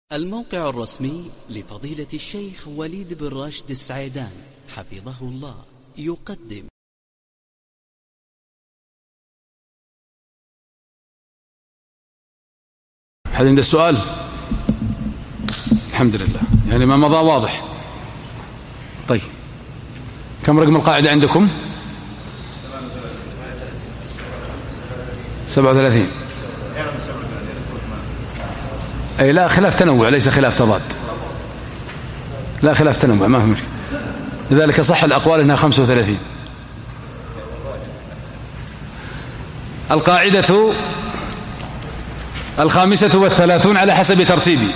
الموقع الرسمي لفضيلة الشيخ وليد بن راشد السعيدان حفظه الله يقدم. هل عند السؤال؟ الحمد لله، يعني ما مضى واضح. طيب، كم رقم القاعدة عندكم؟ 37. أي لا، خلاف تنوع ليس خلاف تضاد. لا، خلاف تنوع ما في مشكلة، لذلك صح الأقوال أنها 35. القاعدة 35 على حسب ترتيبي: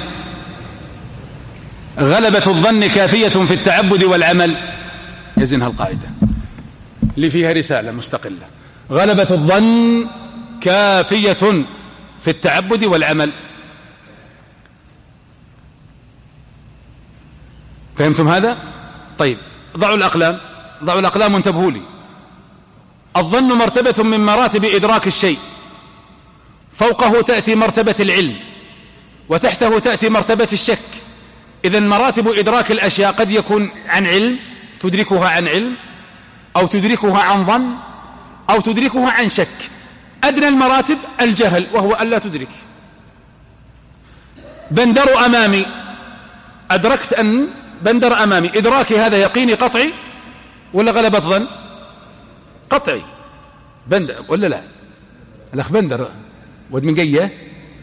غلبة الظن كافية في التعبد والعمل. يزنها القاعدة اللي فيها رسالة مستقلة: غلبة الظن كافية في التعبد والعمل. فهمتم هذا؟ طيب، ضعوا الأقلام وانتبهوا لي. الظن مرتبة من مراتب إدراك الشيء، فوقه تأتي مرتبة العلم، وتحته تأتي مرتبة الشك. إذن مراتب إدراك الأشياء قد يكون عن علم، تدركها عن علم، أو تدركها عن ظن، أو تدركها عن شك. أدنى المراتب الجهل، وهو ألا تدرك. بندر أمامي، أدركت أن بندر أمامي، إدراكي هذا يقيني قطعي ولا غلبة ظن؟ قطعي. بندر ولا لا؟ الأخ بندر ود من قية،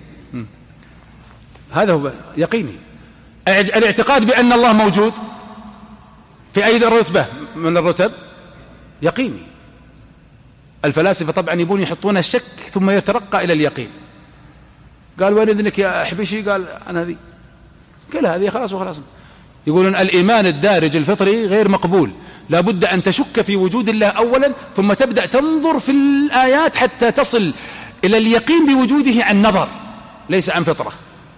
هذا هو يقيني. الاعتقاد بأن الله موجود في أي رتبة من الرتب يقيني. الفلاسفة طبعا يبون يحطون الشك ثم يترقى إلى اليقين. قال: وين إذنك يا حبشي؟ قال: أنا هذه. قال: هذه خلاص وخلاص. يقولون الإيمان الدارج الفطري غير مقبول، لا بد أن تشك في وجود الله أولا، ثم تبدأ تنظر في الآيات حتى تصل إلى اليقين بوجوده عن نظر ليس عن فطرة.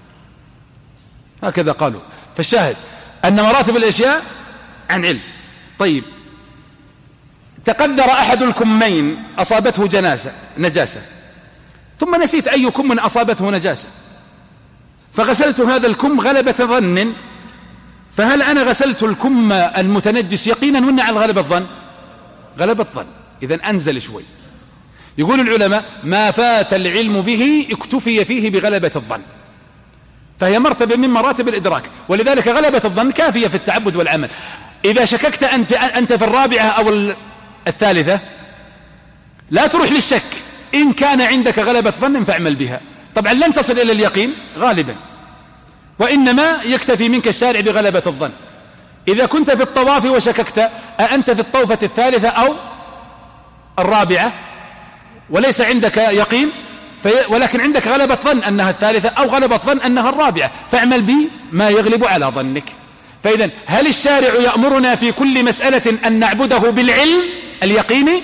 هكذا قالوا. فالشاهد أن مراتب الأشياء عن علم. طيب، تقدر أحد الكمين أصابته نجاسة، ثم نسيت أي كم أصابته نجاسة، فغسلت هذا الكم غلبة ظن، فهل أنا غسلت الكم المتنجس يقينا ولا على غلبة ظن؟ غلبة ظن. إذن أنزل شوي. يقول العلماء: ما فات العلم به اكتفي فيه بغلبة الظن، فهي مرتبة من مراتب الإدراك، ولذلك غلبة الظن كافية في التعبد والعمل. إذا شككت أنت في الرابعة أو الثالثة لا تروح للشك، إن كان عندك غلبة ظن فاعمل بها. طبعا لن تصل إلى اليقين غالبا، وإنما يكتفي منك الشارع بغلبة الظن. إذا كنت في الطواف وشككت أأنت في الطوفة الثالثة أو الرابعة وليس عندك يقين، ولكن عندك غلبة ظن أنها الثالثة أو غلبة ظن أنها الرابعة، فاعمل بما يغلب على ظنك. فإذا هل الشارع يأمرنا في كل مسألة أن نعبده بالعلم اليقيني؟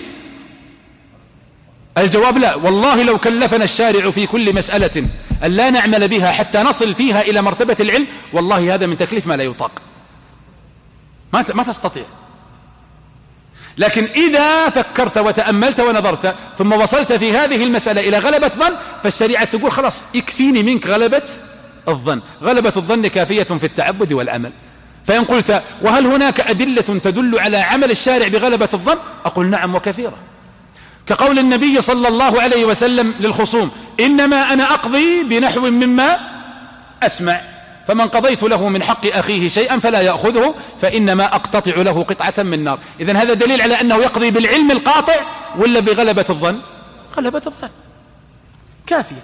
الجواب لا. والله لو كلفنا الشارع في كل مسألة أن لا نعمل بها حتى نصل فيها إلى مرتبة العلم، والله هذا من تكليف ما لا يطاق، ما تستطيع. لكن إذا فكرت وتأملت ونظرت ثم وصلت في هذه المسألة إلى غلبة ظن، فالشريعة تقول: خلاص يكفيني منك غلبة الظن. غلبة الظن كافية في التعبد والعمل. فإن قلت: وهل هناك أدلة تدل على عمل الشارع بغلبة الظن؟ أقول: نعم وكثيرة، كقول النبي صلى الله عليه وسلم للخصوم: إنما أنا أقضي بنحو مما أسمع، فمن قضيت له من حق أخيه شيئا فلا يأخذه فإنما أقتطع له قطعة من نار. إذن هذا دليل على أنه يقضي بالعلم القاطع ولا بغلبة الظن؟ غلبة الظن كافية.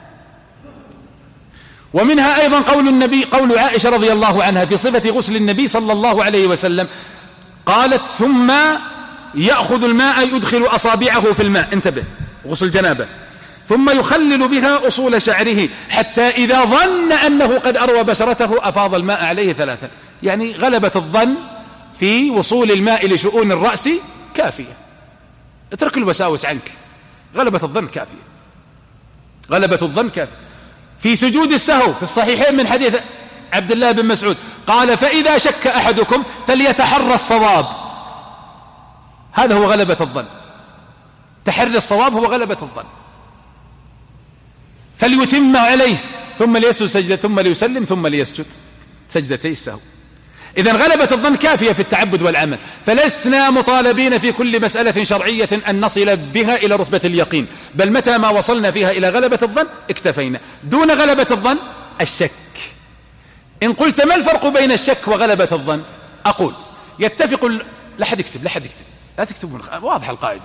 ومنها أيضا قول عائشة رضي الله عنها في صفة غسل النبي صلى الله عليه وسلم، قالت: ثم يأخذ الماء يدخل أصابعه في الماء، انتبه، غسل جنابه، ثم يخلل بها أصول شعره حتى إذا ظن أنه قد أروى بشرته أفاض الماء عليه 3. يعني غلبة الظن في وصول الماء لشؤون الرأس كافية. اترك الوساوس عنك، غلبة الظن كافية. غلبة الظن كافية. في سجود السهو في الصحيحين من حديث عبد الله بن مسعود قال: فإذا شك أحدكم فليتحرى الصواب. هذا هو غلبة الظن، تحري الصواب هو غلبة الظن. فليتم عليه ثم ليسجد سجدة ثم ليسلم ثم ليسجد سجدتي السهو. إذن غلبة الظن كافية في التعبد والعمل، فلسنا مطالبين في كل مسألة شرعية أن نصل بها إلى رتبة اليقين، بل متى ما وصلنا فيها إلى غلبة الظن اكتفينا. دون غلبة الظن الشك. إن قلت ما الفرق بين الشك وغلبة الظن؟ أقول يتفق لا حد يكتب لا تكتبون، واضح القاعدة.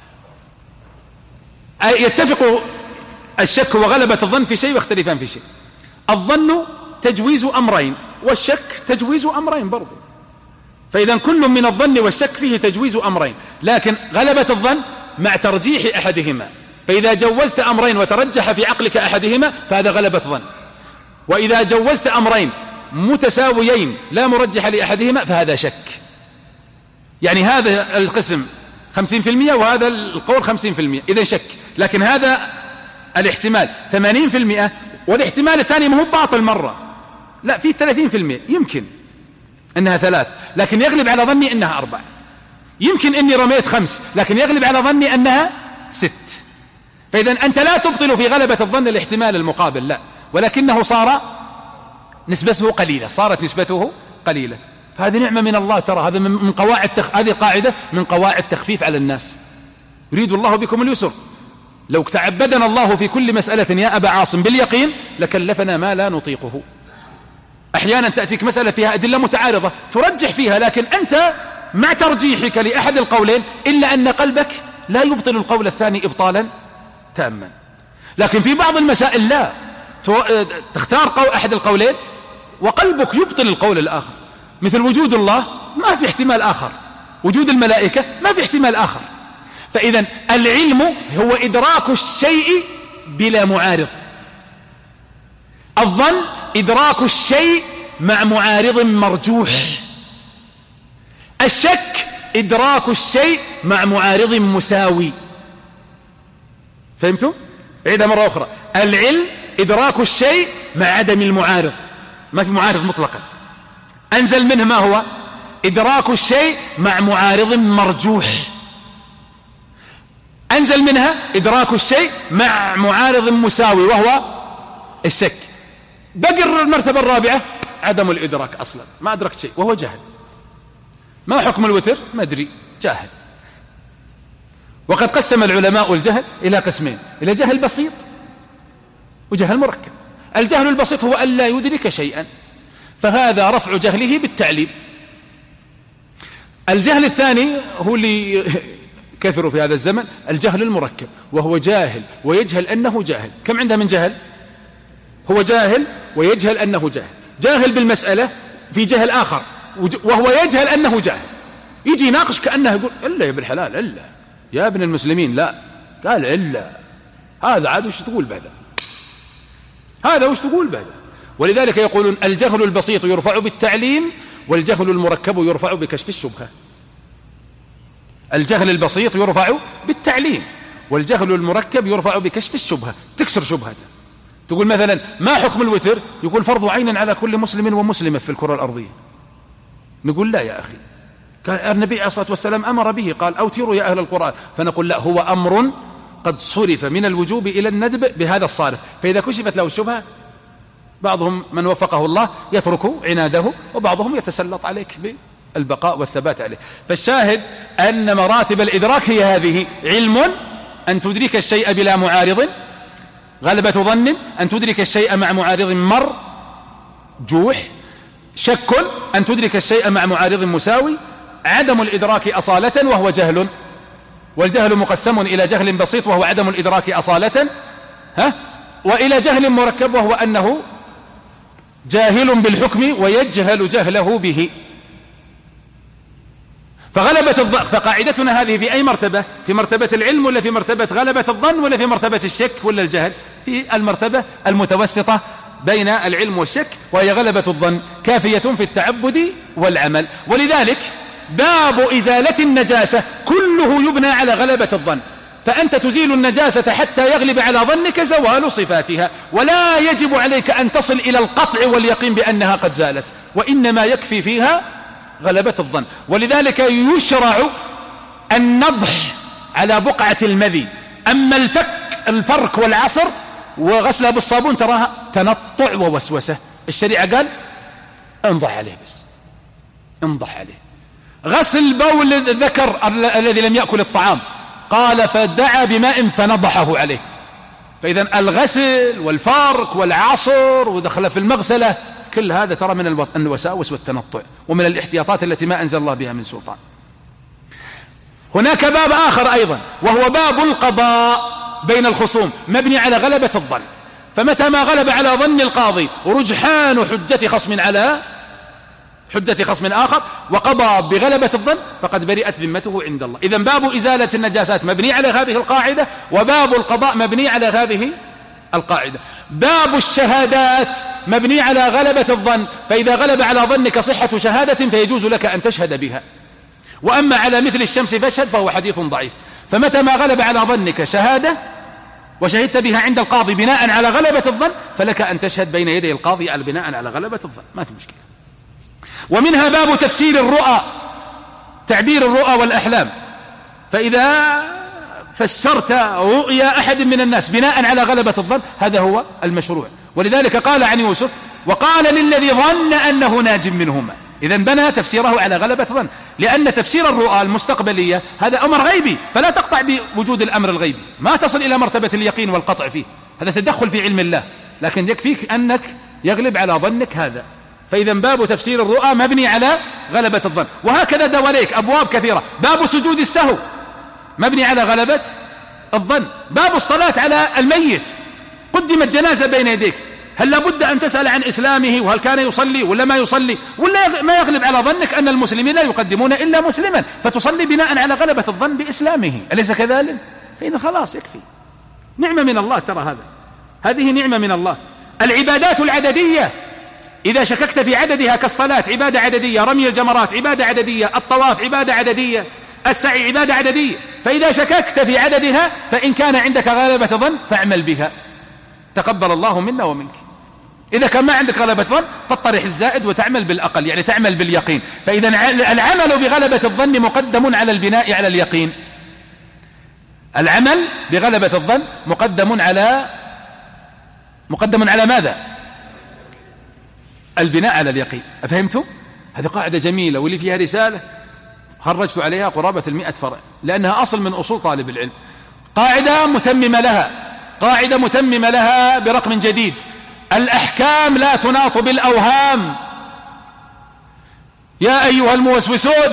يتفق الشك وغلبة الظن في شيء ويختلفان في شيء. الظن تجويز أمرين والشك تجويز أمرين برضو، فإذا كل من الظن والشك فيه تجويز أمرين، لكن غلبة الظن مع ترجيح أحدهما، فإذا جوزت أمرين وترجح في عقلك أحدهما فهذا غلبة ظن، وإذا جوزت أمرين متساويين لا مرجح لأحدهما فهذا شك. يعني هذا القسم 50% وهذا القول 50%، إذا شك. لكن هذا الاحتمال 80% والاحتمال الثاني ما هو باطل مرة، لا في 30% يمكن انها 3 لكن يغلب على ظني انها 4، يمكن اني رميت 5 لكن يغلب على ظني انها 6. فاذا انت لا تبطل في غلبة الظن الاحتمال المقابل، لا، ولكنه صار نسبته قليلة، صارت نسبته قليلة. هذه نعمة من الله، ترى هذا من قواعد هذه قاعدة من قواعد تخفيف على الناس. يريد الله بكم اليسر. لو تعبدنا الله في كل مسألة يا أبا عاصم باليقين لكلفنا ما لا نطيقه. أحيانا تأتيك مسألة فيها أدلة متعارضة ترجح فيها، لكن أنت مع ترجيحك لأحد القولين إلا أن قلبك لا يبطل القول الثاني إبطالا تاما. لكن في بعض المسائل لا، تختار أحد القولين وقلبك يبطل القول الآخر، مثل وجود الله ما في احتمال آخر، وجود الملائكة ما في احتمال آخر. فإذا العلم هو إدراك الشيء بلا معارض، الظن إدراك الشيء مع معارض مرجوح، الشك إدراك الشيء مع معارض مساوي. فهمتوا؟ عيدها مرة أخرى. العلم إدراك الشيء مع عدم المعارض، ما في معارض مطلقا. أنزل منه ما هو؟ إدراك الشيء مع معارض مرجوح. أنزل منها إدراك الشيء مع معارض مساوي وهو الشك. بقر المرتبة الرابعة عدم الإدراك، أصلا ما أدركت شيء وهو جهل. ما حكم الوتر؟ ما أدري، جاهل. وقد قسم العلماء الجهل إلى قسمين، إلى جهل بسيط وجهل مركب. الجهل البسيط هو أن لا يدرك شيئا، فهذا رفع جهله بالتعليم. الجهل الثاني هو اللي كثروا في هذا الزمن، الجهل المركب، وهو جاهل ويجهل أنه جاهل. كم عنده من جهل؟ هو جاهل ويجهل أنه جاهل، جاهل بالمسألة في جهل آخر وهو يجهل أنه جاهل. يجي يناقش كأنه يقول إلا يا ابن الحلال، إلا يا ابن المسلمين، لا قال إلا هذا عاد وش تقول بهذا، هذا وش تقول بهذا. ولذلك يقولون الجهل البسيط يرفع بالتعليم والجهل المركب يرفع بكشف الشبهة. الجهل البسيط يرفع بالتعليم والجهل المركب يرفع بكشف الشبهة، تكسر شبهته. تقول مثلا ما حكم الوتر؟ يقول فرض عين على كل مسلم ومسلمة في الكرة الأرضية. نقول لا يا أخي، كان النبي عليه الصلاة والسلام أمر به، قال أوتروا يا أهل القرآن، فنقول لا، هو أمر قد صرف من الوجوب إلى الندب بهذا الصارف، فإذا كشفت له الشبهة بعضهم من وفقه الله يترك عناده وبعضهم يتسلط عليك بالبقاء والثبات عليه. فالشاهد أن مراتب الإدراك هي هذه: علم أن تدرك الشيء بلا معارض، غلبة ظن أن تدرك الشيء مع معارض مرجوح، شك أن تدرك الشيء مع معارض مساوي، عدم الإدراك أصالة وهو جهل، والجهل مقسم إلى جهل بسيط وهو عدم الإدراك أصالة، وإلى جهل مركب وهو أنه جاهل بالحكم ويجهل جهله به. فقاعدتنا هذه في أي مرتبة؟ في مرتبة العلم ولا في مرتبة غلبة الظن ولا في مرتبة الشك ولا الجهل؟ في المرتبة المتوسطة بين العلم والشك، وهي غلبة الظن، كافية في التعبد والعمل. ولذلك باب إزالة النجاسة كله يبنى على غلبة الظن، فأنت تزيل النجاسة حتى يغلب على ظنك زوال صفاتها، ولا يجب عليك أن تصل إلى القطع واليقين بأنها قد زالت، وإنما يكفي فيها غلبة الظن. ولذلك يشرع النضح على بقعة المذي. أما الفرك والعصر وغسلها بالصابون تراها تنطع ووسوسة. الشريعة قال انضح عليه، بس انضح عليه. غسل بول الذكر الذي لم يأكل الطعام، قال فدعا بماء فنضحه عليه. فإذا الغسل والفرك والعصر ودخل في المغسلة كل هذا ترى من الوساوس والتنطع ومن الاحتياطات التي ما أنزل الله بها من سلطان. هناك باب آخر أيضا وهو باب القضاء بين الخصوم، مبني على غلبة الظن. فمتى ما غلب على ظن القاضي ورجحان حجة خصم على حجة خصم آخر وقضى بغلبة الظن فقد برئت ذمته عند الله. إذن باب إزالة النجاسات مبني على هذه القاعدة، وباب القضاء مبني على هذه القاعدة. باب الشهادات مبني على غلبة الظن، فإذا غلب على ظنك صحة شهادة فيجوز لك أن تشهد بها، وأما على مثل الشمس فاشهد فهو حديث ضعيف. فمتى ما غلب على ظنك شهادة وشهدت بها عند القاضي بناء على غلبة الظن فلك أن تشهد بين يدي القاضي على بناء على غلبة الظن، ما في مشكلة. ومنها باب تفسير الرؤى، تعبير الرؤى والأحلام. فإذا فسرت رؤيا أحد من الناس بناء على غلبة الظن هذا هو المشروع. ولذلك قال عن يوسف وقال للذي ظن أنه ناج منهما. إذن بنى تفسيره على غلبة ظن، لأن تفسير الرؤى المستقبلية هذا أمر غيبي، فلا تقطع بوجود الأمر الغيبي، ما تصل إلى مرتبة اليقين والقطع فيه، هذا تدخل في علم الله، لكن يكفيك أنك يغلب على ظنك هذا. فإذا باب تفسير الرؤى مبني على غلبة الظن. وهكذا دواليك أبواب كثيرة. باب سجود السهو مبني على غلبة الظن. باب الصلاة على الميت، قدمت جنازة بين يديك، هل لابد أن تسأل عن إسلامه وهل كان يصلي ولا ما يصلي، ولا ما يغلب على ظنك أن المسلمين لا يقدمون إلا مسلما فتصلي بناء على غلبة الظن بإسلامه، أليس كذلك؟ فإن خلاص يكفي. نعمة من الله، ترى هذه نعمة من الله. العبادات العددية إذا شككت في عددها كالصلاة عبادة عددية، رمي الجمرات عبادة عددية، الطواف عبادة عددية، السعي عبادة عددية، فإذا شككت في عددها فإن كان عندك غلبة ظن فاعمل بها، تقبل الله منا ومنك. إذا كان ما عندك غلبة ظن فاطرح الزائد وتعمل بالأقل، يعني تعمل باليقين. فإذا العمل بغلبة الظن مقدم على البناء على اليقين. العمل بغلبة الظن مقدم على ماذا؟ البناء على اليقين. أفهمتم؟ هذه قاعدة جميلة واللي فيها رسالة خرجت عليها قرابة 100 فرع، لأنها أصل من أصول طالب العلم. قاعدة متممة لها برقم جديد: الأحكام لا تناط بالأوهام. يا أيها الموسوسون،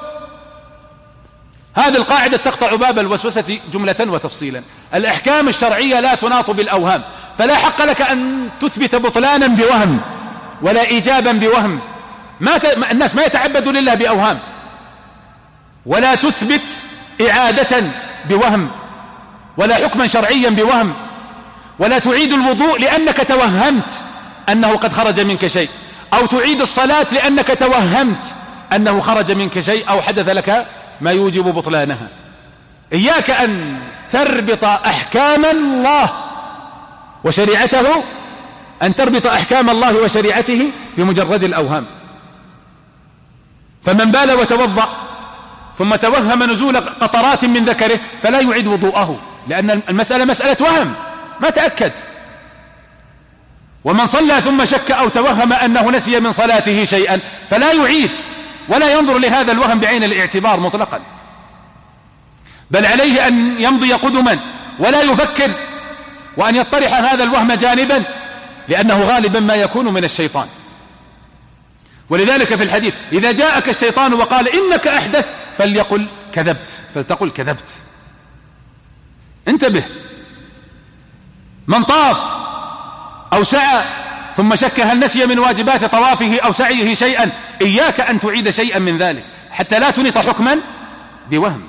هذه القاعدة تقطع باب الوسوسة جملة وتفصيلا. الأحكام الشرعية لا تناط بالأوهام، فلا حق لك أن تثبت بطلانا بوهم ولا إيجابا بوهم. الناس ما يتعبدوا لله بأوهام، ولا تثبت إعادة بوهم ولا حكما شرعيا بوهم، ولا تعيد الوضوء لأنك توهمت أنه قد خرج منك شيء، أو تعيد الصلاة لأنك توهمت أنه خرج منك شيء أو حدث لك ما يوجب بطلانها. إياك أن تربط أحكام الله وشريعته، أن تربط أحكام الله وشريعته بمجرد الأوهام. فمن بال وتوضأ ثم توهم نزول قطرات من ذكره فلا يعيد وضوءه، لأن المسألة مسألة وهم ما تأكد. ومن صلى ثم شك أو توهم أنه نسي من صلاته شيئا فلا يعيد ولا ينظر لهذا الوهم بعين الاعتبار مطلقا، بل عليه أن يمضي قدما ولا يفكر، وأن يطرح هذا الوهم جانبا، لأنه غالبا ما يكون من الشيطان. ولذلك في الحديث: إذا جاءك الشيطان وقال إنك أحدث فليقل كذبت، فلتقل كذبت. انتبه. من طاف أو سعى ثم شك هل نسي من واجبات طوافه أو سعيه شيئا، إياك أن تعيد شيئا من ذلك حتى لا تنط حكما بوهم.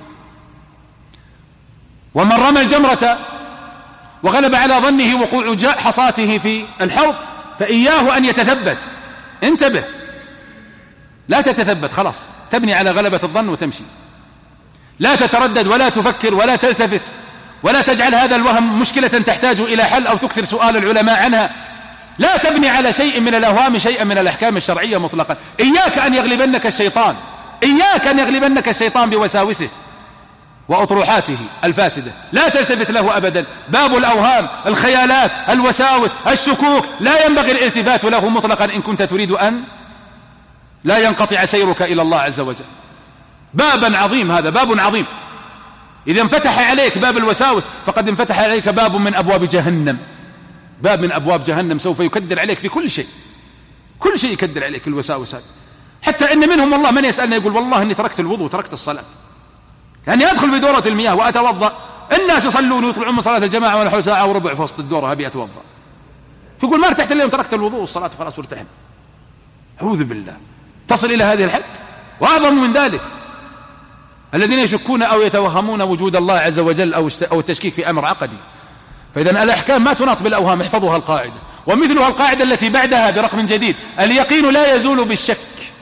ومن رمى الجمرة وغلب على ظنه وقوع حصاته في الحوض فإياه أن يتثبت. انتبه، لا تتثبت، خلاص تبني على غلبة الظن وتمشي، لا تتردد ولا تفكر ولا تلتفت، ولا تجعل هذا الوهم مشكلة تحتاج إلى حل أو تكثر سؤال العلماء عنها. لا تبني على شيء من الأوهام شيئا من الأحكام الشرعية مطلقا. إياك أن يغلبنك الشيطان، إياك أن يغلبنك الشيطان بوساوسه. وأطروحاته الفاسدة، لا تلتفت له أبدا. باب الأوهام، الخيالات، الوساوس، الشكوك، لا ينبغي الالتفات له مطلقا إن كنت تريد أن لا ينقطع سيرك إلى الله عز وجل. بابا عظيم، هذا باب عظيم. إذا انفتح عليك باب الوساوس فقد انفتح عليك باب من أبواب جهنم، باب من أبواب جهنم سوف يكدر عليك في كل شيء، كل شيء يكدر عليك الوساوس هذه. حتى إن منهم والله من يسألنا يقول والله إني تركت الوضوء وتركت الصلاة، يعني أدخل في دورة المياه وأتوضأ، الناس يصلون ويطلعون من صلاة الجماعة وأنا حول ساعة وربع في وسط الدورة هبي أتوضأ، فيقول ما ارتحت اليوم تركت الوضوء والصلاة وخلاص وارتحنا. أعوذ بالله، تصل إلى هذه الحد. وأعظم من ذلك الذين يشكون أو يتوهمون وجود الله عز وجل أو التشكيك في أمر عقدي. فإذا الأحكام ما تناط بالأوهام، احفظوها القاعدة. ومثلها القاعدة التي بعدها برقم جديد: اليقين لا يزول بالشك.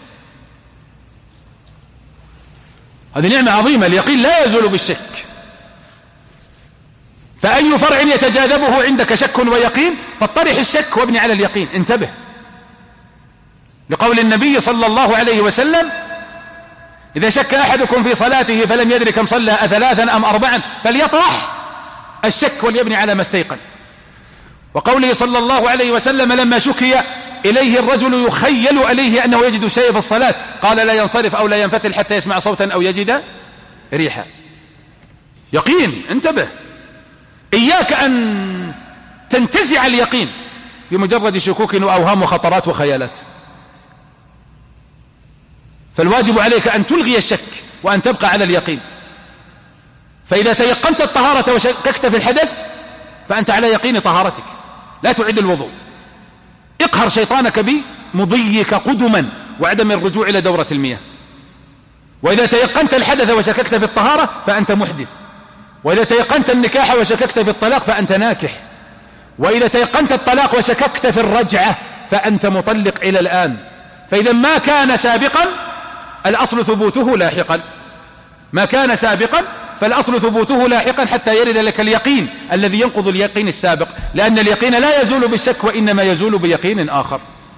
هذه نعمة عظيمة، اليقين لا يزول بالشك. فأي فرع يتجاذبه عندك شك ويقين فاطرح الشك وابني على اليقين. انتبه لقول النبي صلى الله عليه وسلم: إذا شك أحدكم في صلاته فلم يدرك كم صلى أثلاثا أم أربعا فليطرح الشك وليبني على ما استيقن. وقوله صلى الله عليه وسلم لما شكي إليه الرجل يخيل إليه أنه يجد شيء في الصلاة قال لا ينصرف أو لا ينفتل حتى يسمع صوتا أو يجد ريحا. يقين، انتبه، إياك أن تنتزع اليقين بمجرد شكوك وأوهام وخطرات وخيالات. فالواجب عليك أن تلغي الشك وأن تبقى على اليقين. فإذا تيقنت الطهارة وشككت في الحدث فأنت على يقين طهارتك، لا تعد الوضوء. اقهر شيطانك بمضيك قدما وعدم الرجوع إلى دورة المياه. وإذا تيقنت الحدث وشككت في الطهارة فأنت محدث. وإذا تيقنت النكاح وشككت في الطلاق فأنت ناكح. وإذا تيقنت الطلاق وشككت في الرجعة فأنت مطلق إلى الآن. فإذا ما كان سابقا الأصل ثبوته لاحقا، ما كان سابقا فالأصل ثبوته لاحقا حتى يرد لك اليقين الذي ينقض اليقين السابق، لأن اليقين لا يزول بالشك وإنما يزول بيقين آخر،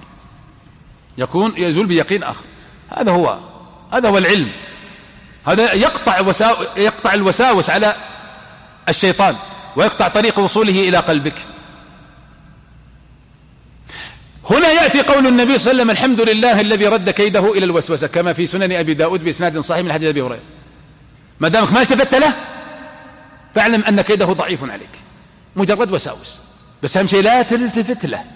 يزول بيقين آخر. هذا هو العلم. هذا يقطع الوساوس على الشيطان ويقطع طريق وصوله إلى قلبك. هنا يأتي قول النبي صلى الله عليه وسلم: الحمد لله الذي رد كيده إلى الوسوسة، كما في سنن أبي داود بإسناد صحيح من حديث أبي هريرة. ما دامك ما التفت له فاعلم أن كيده ضعيف عليك، مجرد وساوس. بس أهم شيء لا تلتفت له،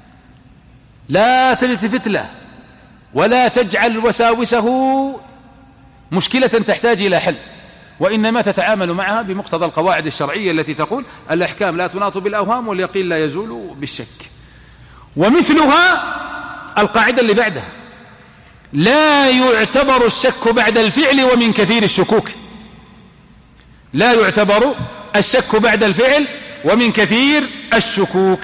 لا تلتفت له، ولا تجعل وساوسه مشكلة تحتاج إلى حل، وإنما تتعامل معها بمقتضى القواعد الشرعية التي تقول الأحكام لا تناط بالأوهام واليقين لا يزول بالشك. ومثلها القاعدة اللي بعدها: لا يعتبر الشك بعد الفعل ومن كثير الشكوك. لا يعتبر الشك بعد الفعل ومن كثير الشكوك.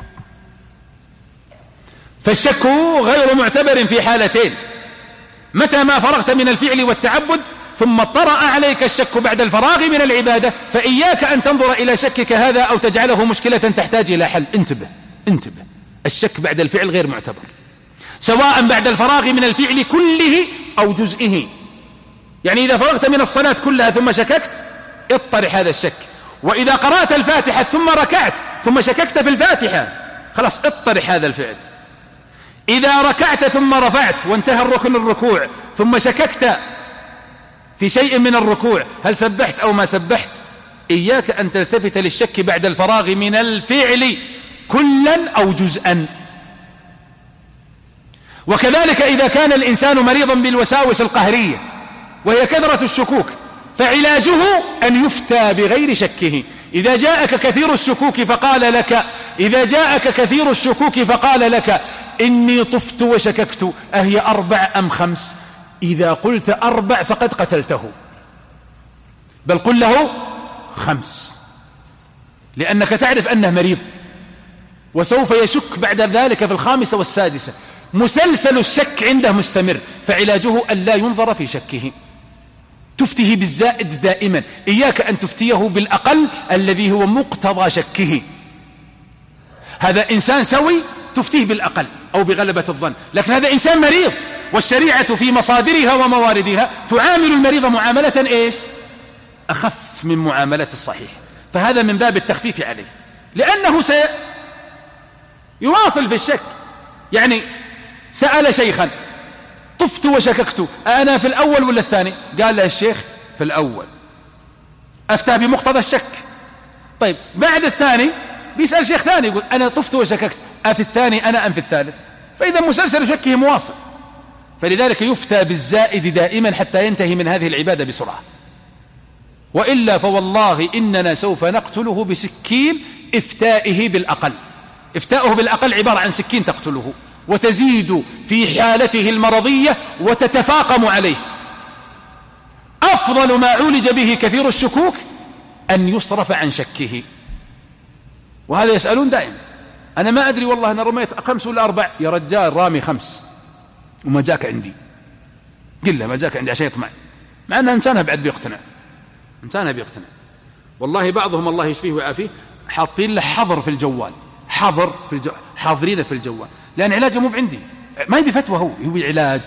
فالشك غير معتبر في حالتين: متى ما فرغت من الفعل والتعبد ثم طرأ عليك الشك بعد الفراغ من العبادة فإياك أن تنظر إلى شكك هذا أو تجعله مشكلة تحتاج إلى حل. انتبه، الشك بعد الفعل غير معتبر، سواء بعد الفراغ من الفعل كله أو جزئه. يعني إذا فرغت من الصلاة كلها ثم شككت اطرح هذا الشك. وإذا قرأت الفاتحة ثم ركعت ثم شككت في الفاتحة خلاص اطرح هذا الفعل. إذا ركعت ثم رفعت وانتهى الركن الركوع ثم شككت في شيء من الركوع هل سبحت أو ما سبحت، إياك أن تلتفت للشك بعد الفراغ من الفعل كلا أو جزءا. وكذلك إذا كان الإنسان مريضا بالوساوس القهرية وهي كثرة الشكوك فعلاجه أن يفتى بغير شكه. إذا جاءك كثير الشكوك فقال لك إني طفت وشككت أهي 4 أم 5، إذا قلت 4 فقد قتلته، بل قل له 5، لأنك تعرف أنه مريض وسوف يشك بعد ذلك في 5 والسادسة. مسلسل الشك عنده مستمر، فعلاجه أن لا ينظر في شكه، تفتيه بالزائد دائما. إياك أن تفتيه بالأقل الذي هو مقتضى شكه. هذا إنسان سوي تفتيه بالأقل أو بغلبة الظن، لكن هذا إنسان مريض، والشريعة في مصادرها ومواردها تعامل المريض معاملة إيش؟ أخف من معاملة الصحيح، فهذا من باب التخفيف عليه، لأنه سيواصل في الشك. يعني سأل شيخا طفت وشككت أنا في الأول ولا الثاني؟ قال له الشيخ في الأول، أفتى بمقتضى الشك. طيب بعد الثاني بيسأل شيخ ثاني يقول أنا طفت وشككت أفي الثاني أنا أم في الثالث؟ فإذا مسلسل شكه مواصل. فلذلك يفتى بالزائد دائما حتى ينتهي من هذه العبادة بسرعة، وإلا فوالله إننا سوف نقتله بسكين إفتائه بالأقل. إفتاؤه بالأقل عبارة عن سكين تقتله وتزيد في حالته المرضية وتتفاقم عليه. أفضل ما عولج به كثير الشكوك أن يصرف عن شكه. وهذا يسألون دائما أنا ما أدري والله أنا رميت 5 ولا 4. يا رجال رامي 5 وما جاك عندي، قل له ما جاك عندي عشان يطمع، مع أنه إنسانها بعد بيقتنع، إنسانها بيقتنع. والله بعضهم الله يشفيه ويعافيه حاطين له حظر في الجوال، حظر في الجوال، حاضرين في الجوال، لأن علاجه مو بعندي، ما يبي فتوى، هو علاج.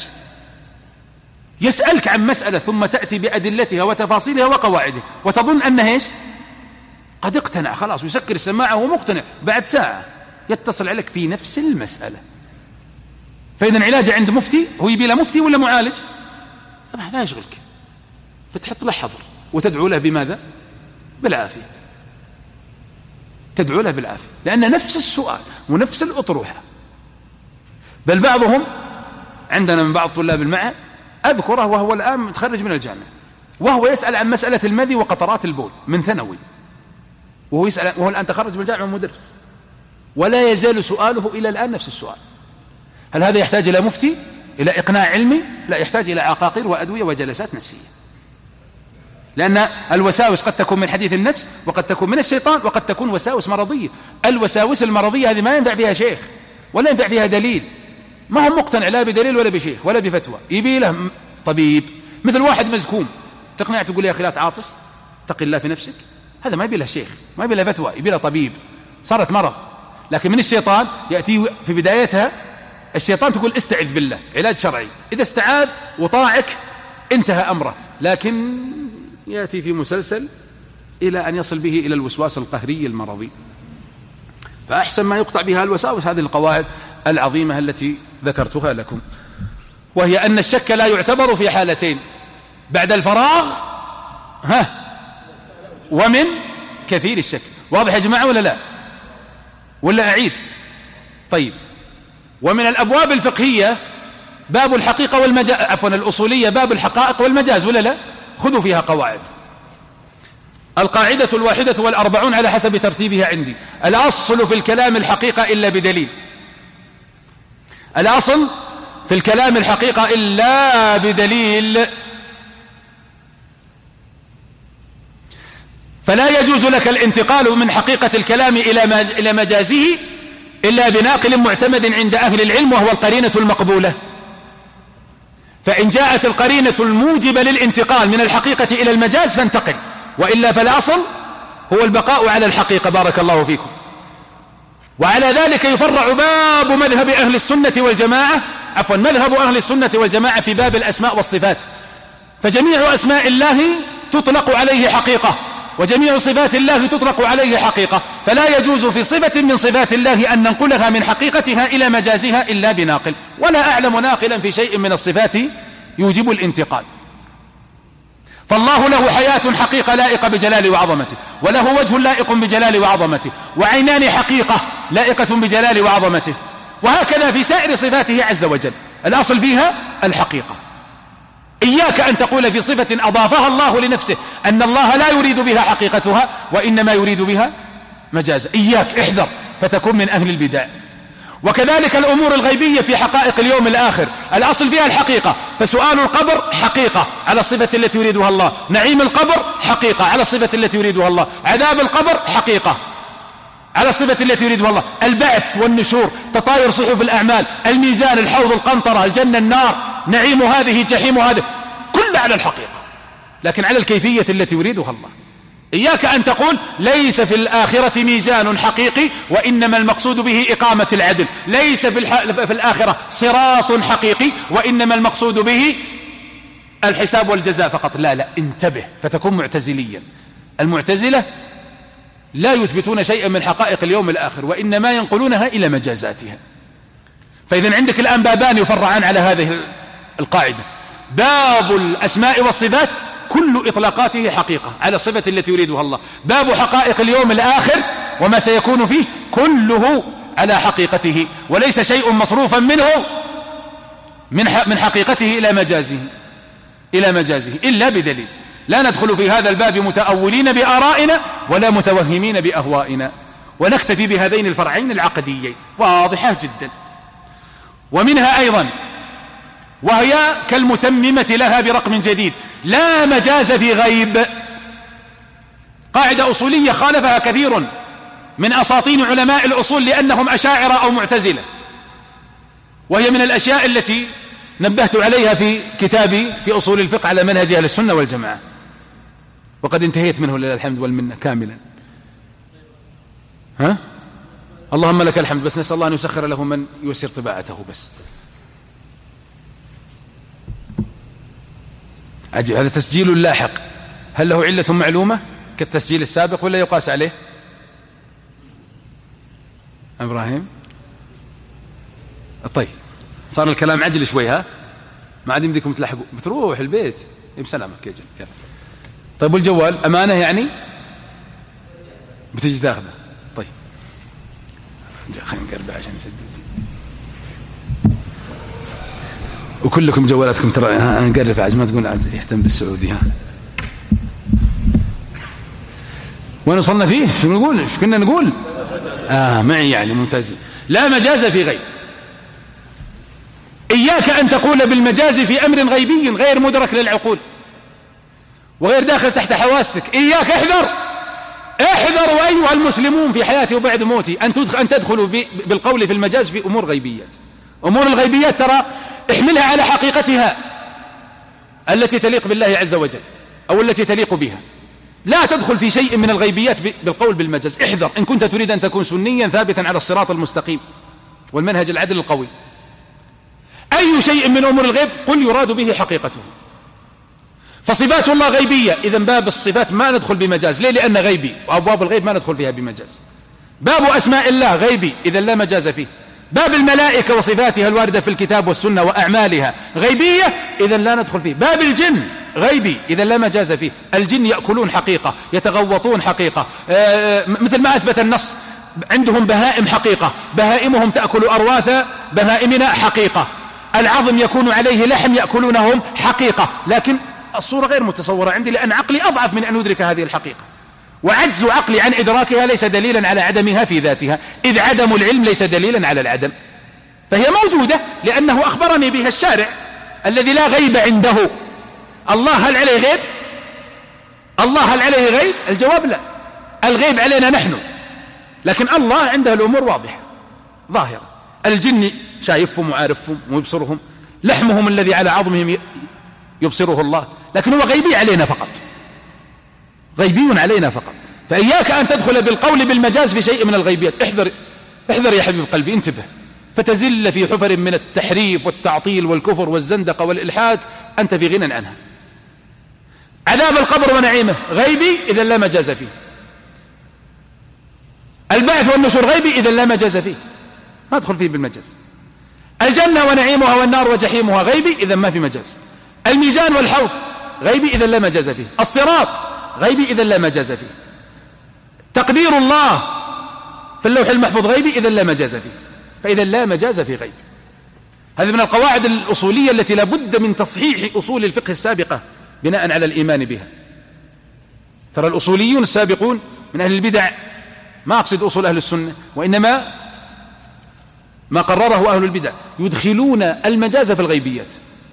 يسألك عن مسألة ثم تأتي بأدلتها وتفاصيلها وقواعدها وتظن أنه إيش؟ قد اقتنع خلاص، ويسكر السماعة وهو مقتنع، بعد ساعة يتصل عليك في نفس المسألة. فإذا علاجه عند مفتي، هو يبي له مفتي ولا معالج؟ طبعا لا يشغلك، فتحط له حظر وتدعو له بماذا؟ بالعافية، تدعو له بالعافية، لأن نفس السؤال ونفس الأطروحة. بل بعضهم عندنا من بعض طلاب المعهد أذكره وهو الآن متخرج من الجامعة، وهو يسأل عن مسألة المذي وقطرات البول من ثانوي، وهو يسأل، وهو الآن تخرج من الجامعة مدرس، ولا يزال سؤاله إلى الآن نفس السؤال. هل هذا يحتاج إلى مفتي؟ إلى إقناع علمي؟ لا، يحتاج إلى عقاقير وأدوية وجلسات نفسية، لأن الوساوس قد تكون من حديث النفس، وقد تكون من الشيطان، وقد تكون وساوس مرضية. الوساوس المرضية هذه ما ينفع فيها شيخ ولا ينفع فيها دليل، ما هو مقتنع لا بدليل ولا بشيخ ولا بفتوى، يبي له طبيب. مثل واحد مزكوم تقنع تقول يا أخي لا تعاطس، اتق الله في نفسك، هذا ما يبي له شيخ، ما يبي له فتوى، يبي له طبيب، صارت مرض. لكن من الشيطان يأتي في بدايتها، الشيطان تقول استعذ بالله، علاج شرعي، إذا استعاذ وطاعك انتهى أمره، لكن يأتي في مسلسل إلى أن يصل به إلى الوسواس القهري المرضي. فأحسن ما يقطع بها الوساوس هذه القواعد العظيمة التي ذكرتها لكم، وهي أن الشك لا يعتبر في حالتين: بعد الفراغ ومن كثير الشك. واضح يا جماعة ولا لا؟ ولا أعيد؟ طيب. ومن الأبواب الفقهية باب الحقيقة والمجاز، عفوا الأصولية باب الحقائق والمجاز، ولا لا؟ خذوا فيها قواعد. القاعدة 41 على حسب ترتيبها عندي: الأصل في الكلام الحقيقة إلا بدليل. الأصل في الكلام الحقيقة إلا بدليل، فلا يجوز لك الانتقال من حقيقة الكلام إلى مجازه إلا بناقل معتمد عند أهل العلم، وهو القرينة المقبولة. فإن جاءت القرينة الموجبة للانتقال من الحقيقة إلى المجاز فانتقل، وإلا فالأصل هو البقاء على الحقيقة. بارك الله فيكم. وعلى ذلك يفرع باب مذهب أهل السنة والجماعة، عفوا مذهب أهل السنة والجماعة في باب الأسماء والصفات. فجميع أسماء الله تطلق عليه حقيقة، وجميع صفات الله تطلق عليه حقيقة، فلا يجوز في صفة من صفات الله أن ننقلها من حقيقتها إلى مجازها إلا بناقل، ولا أعلم ناقلا في شيء من الصفات يوجب الانتقال. فالله له حياة حقيقة لائقة بجلاله وعظمته، وله وجه لائق بجلاله وعظمته، وعينان حقيقة لائقة بجلاله وعظمته، وهكذا في سائر صفاته عز وجل. الأصل فيها الحقيقة. إياك أن تقول في صفة أضافها الله لنفسه أن الله لا يريد بها حقيقتها وإنما يريد بها مجازا، إياك، احذر فتكون من أهل البدع. وكذلك الأمور الغيبية في حقائق اليوم الآخر الأصل فيها الحقيقة، فسؤال القبر حقيقة على الصفة التي يريدها الله، نعيم القبر حقيقة على الصفة التي يريدها الله، عذاب القبر حقيقة على الصفة التي يريدها الله، البعث والنشور، تطاير صحف الأعمال، الميزان، الحوض، القنطرة، الجنة، النار، نعيم هذه، جحيم هذه، كل على الحقيقة، لكن على الكيفية التي يريدها الله. إياك أن تقول ليس في الآخرة ميزان حقيقي وإنما المقصود به إقامة العدل، ليس في الآخرة صراط حقيقي وإنما المقصود به الحساب والجزاء فقط، لا انتبه فتكون معتزليا. المعتزلة لا يثبتون شيئا من حقائق اليوم الآخر، وإنما ينقلونها إلى مجازاتها. فإذا عندك الآن بابان يفرعان على هذه القاعدة: باب الأسماء والصفات كل إطلاقاته حقيقة على الصفة التي يريدها الله، باب حقائق اليوم الآخر وما سيكون فيه كله على حقيقته، وليس شيء مصروفا منه من حقيقته إلى مجازه إلا بدليل. لا ندخل في هذا الباب متأولين بآرائنا ولا متوهمين بأهوائنا، ونكتفي بهذين الفرعين العقديين واضحة جدا. ومنها أيضا وهي كالمتممة لها برقم جديد: لا مجاز في غيب. قاعدة أصولية خالفها كثير من أساطين علماء الأصول لأنهم أشاعرة أو معتزلة، وهي من الأشياء التي نبهت عليها في كتابي في أصول الفقه على منهج أهل السنة والجماعة، وقد انتهيت منه لله الحمد والمنة كاملا. اللهم لك الحمد، بس نسأل الله أن يسخر له من يسر طباعته. بس عجيب، هذا تسجيل لاحق، هل له علة معلومة كالتسجيل السابق ولا يقاس عليه؟ إبراهيم طيب، صار الكلام عجل شوي، ما عاد يمديكم تلحقوا، بتروح البيت بسلامك يا جل. طيب والجوال أمانة يعني بتجي تاخذه؟ طيب خلينا نقرب عشان نسجل، وكلكم جوالاتكم ترى نقرب عشان ما تقول يهتم بالسعودي. وين وصلنا فيه؟ شو نقول؟ شو كنا نقول؟ معي يعني ممتاز. لا مجاز في غيب. إياك أن تقول بالمجاز في أمر غيبي غير مدرك للعقول وغير داخل تحت حواسك. إياك، احذروا أيها المسلمون في حياتي وبعد موتي أن تدخلوا بالقول في المجاز في أمور غيبيات. أمور الغيبيات ترى احملها على حقيقتها التي تليق بالله عز وجل أو التي تليق بها. لا تدخل في شيء من الغيبيات بالقول بالمجاز. احذر إن كنت تريد أن تكون سنيا ثابتا على الصراط المستقيم والمنهج العدل القوي. أي شيء من أمور الغيب قل يراد به حقيقته. فصفات الله غيبية، إذا باب الصفات ما ندخل بمجاز. ليه؟ لأن غيبي، وأبواب الغيب ما ندخل فيها بمجاز. باب أسماء الله غيبي، إذا لا مجاز فيه. باب الملائكة وصفاتها الواردة في الكتاب والسنة وأعمالها غيبية، إذا لا ندخل فيه. باب الجن غيبي، إذا لا مجاز فيه. الجن يأكلون حقيقة، يتغوطون حقيقة، مثل ما أثبت النص عندهم بهائم حقيقة، بهائمهم تأكل أرواث بهائمنا حقيقة. العظم يكون عليه لحم يأكلونهم حقيقة، لكن الصورة غير متصورة عندي لأن عقلي أضعف من أن أدرك هذه الحقيقة، وعجز عقلي عن إدراكها ليس دليلا على عدمها في ذاتها، إذ عدم العلم ليس دليلا على العدم، فهي موجودة لأنه أخبرني بها الشارع الذي لا غيب عنده. الله هل عليه غيب؟ الله هل عليه غيب؟ الجواب لا. الغيب علينا نحن، لكن الله عنده الأمور واضحة ظاهرة. الجن شايفهم وعارفهم ويبصرهم، لحمهم الذي على عظمهم يبصره الله، لكن هو غيبي علينا فقط، غيبي علينا فقط. فإياك أن تدخل بالقول بالمجاز في شيء من الغيبيات. احذر يا حبيب قلبي، انتبه، فتزل في حفر من التحريف والتعطيل والكفر والزندقة والإلحاد أنت في غنى عنها. عذاب القبر ونعيمه غيبي، إذا لا مجاز فيه. البعث والنشور غيبي، إذا لا مجاز فيه، ما ادخل فيه بالمجاز. الجنة ونعيمها والنار وجحيمها غيبي، إذا ما في مجاز. الميزان والحوض غيبي، إذا لا مجاز فيه. الصراط غيبي، إذا لا مجاز فيه. تقدير الله في اللوح المحفوظ غيبي، إذا لا مجاز فيه. فإذا لا مجاز في غيب. هذه من القواعد الأصولية التي لا بد من تصحيح أصول الفقه السابقة بناء على الإيمان بها. ترى الأصوليون السابقون من أهل البدع، ما أقصد أصول أهل السنة، وإنما ما قرره أهل البدع، يدخلون المجاز في الغيبيات.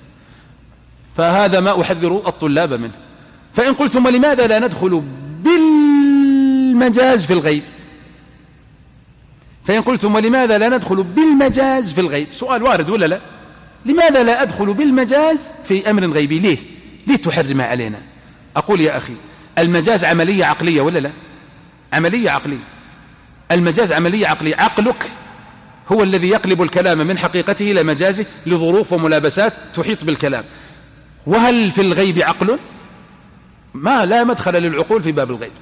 فهذا ما أحذر الطلاب منه. فإن قلتم لماذا لا ندخل بالمجاز في الغيب؟ فإن قلتم ولماذا لا ندخل بالمجاز في الغيب؟ سؤال وارد ولا لا؟ لماذا لا أدخل بالمجاز في أمر غيبي؟ ليه تحرمها علينا؟ أقول يا أخي، المجاز عملية عقلية ولا لا؟ عملية عقلية. المجاز عملية عقلية. عقلك هو الذي يقلب الكلام من حقيقته إلى مجازه لظروف وملابسات تحيط بالكلام. وهل في الغيب عقل؟ لا مدخل للعقول في باب الغيب،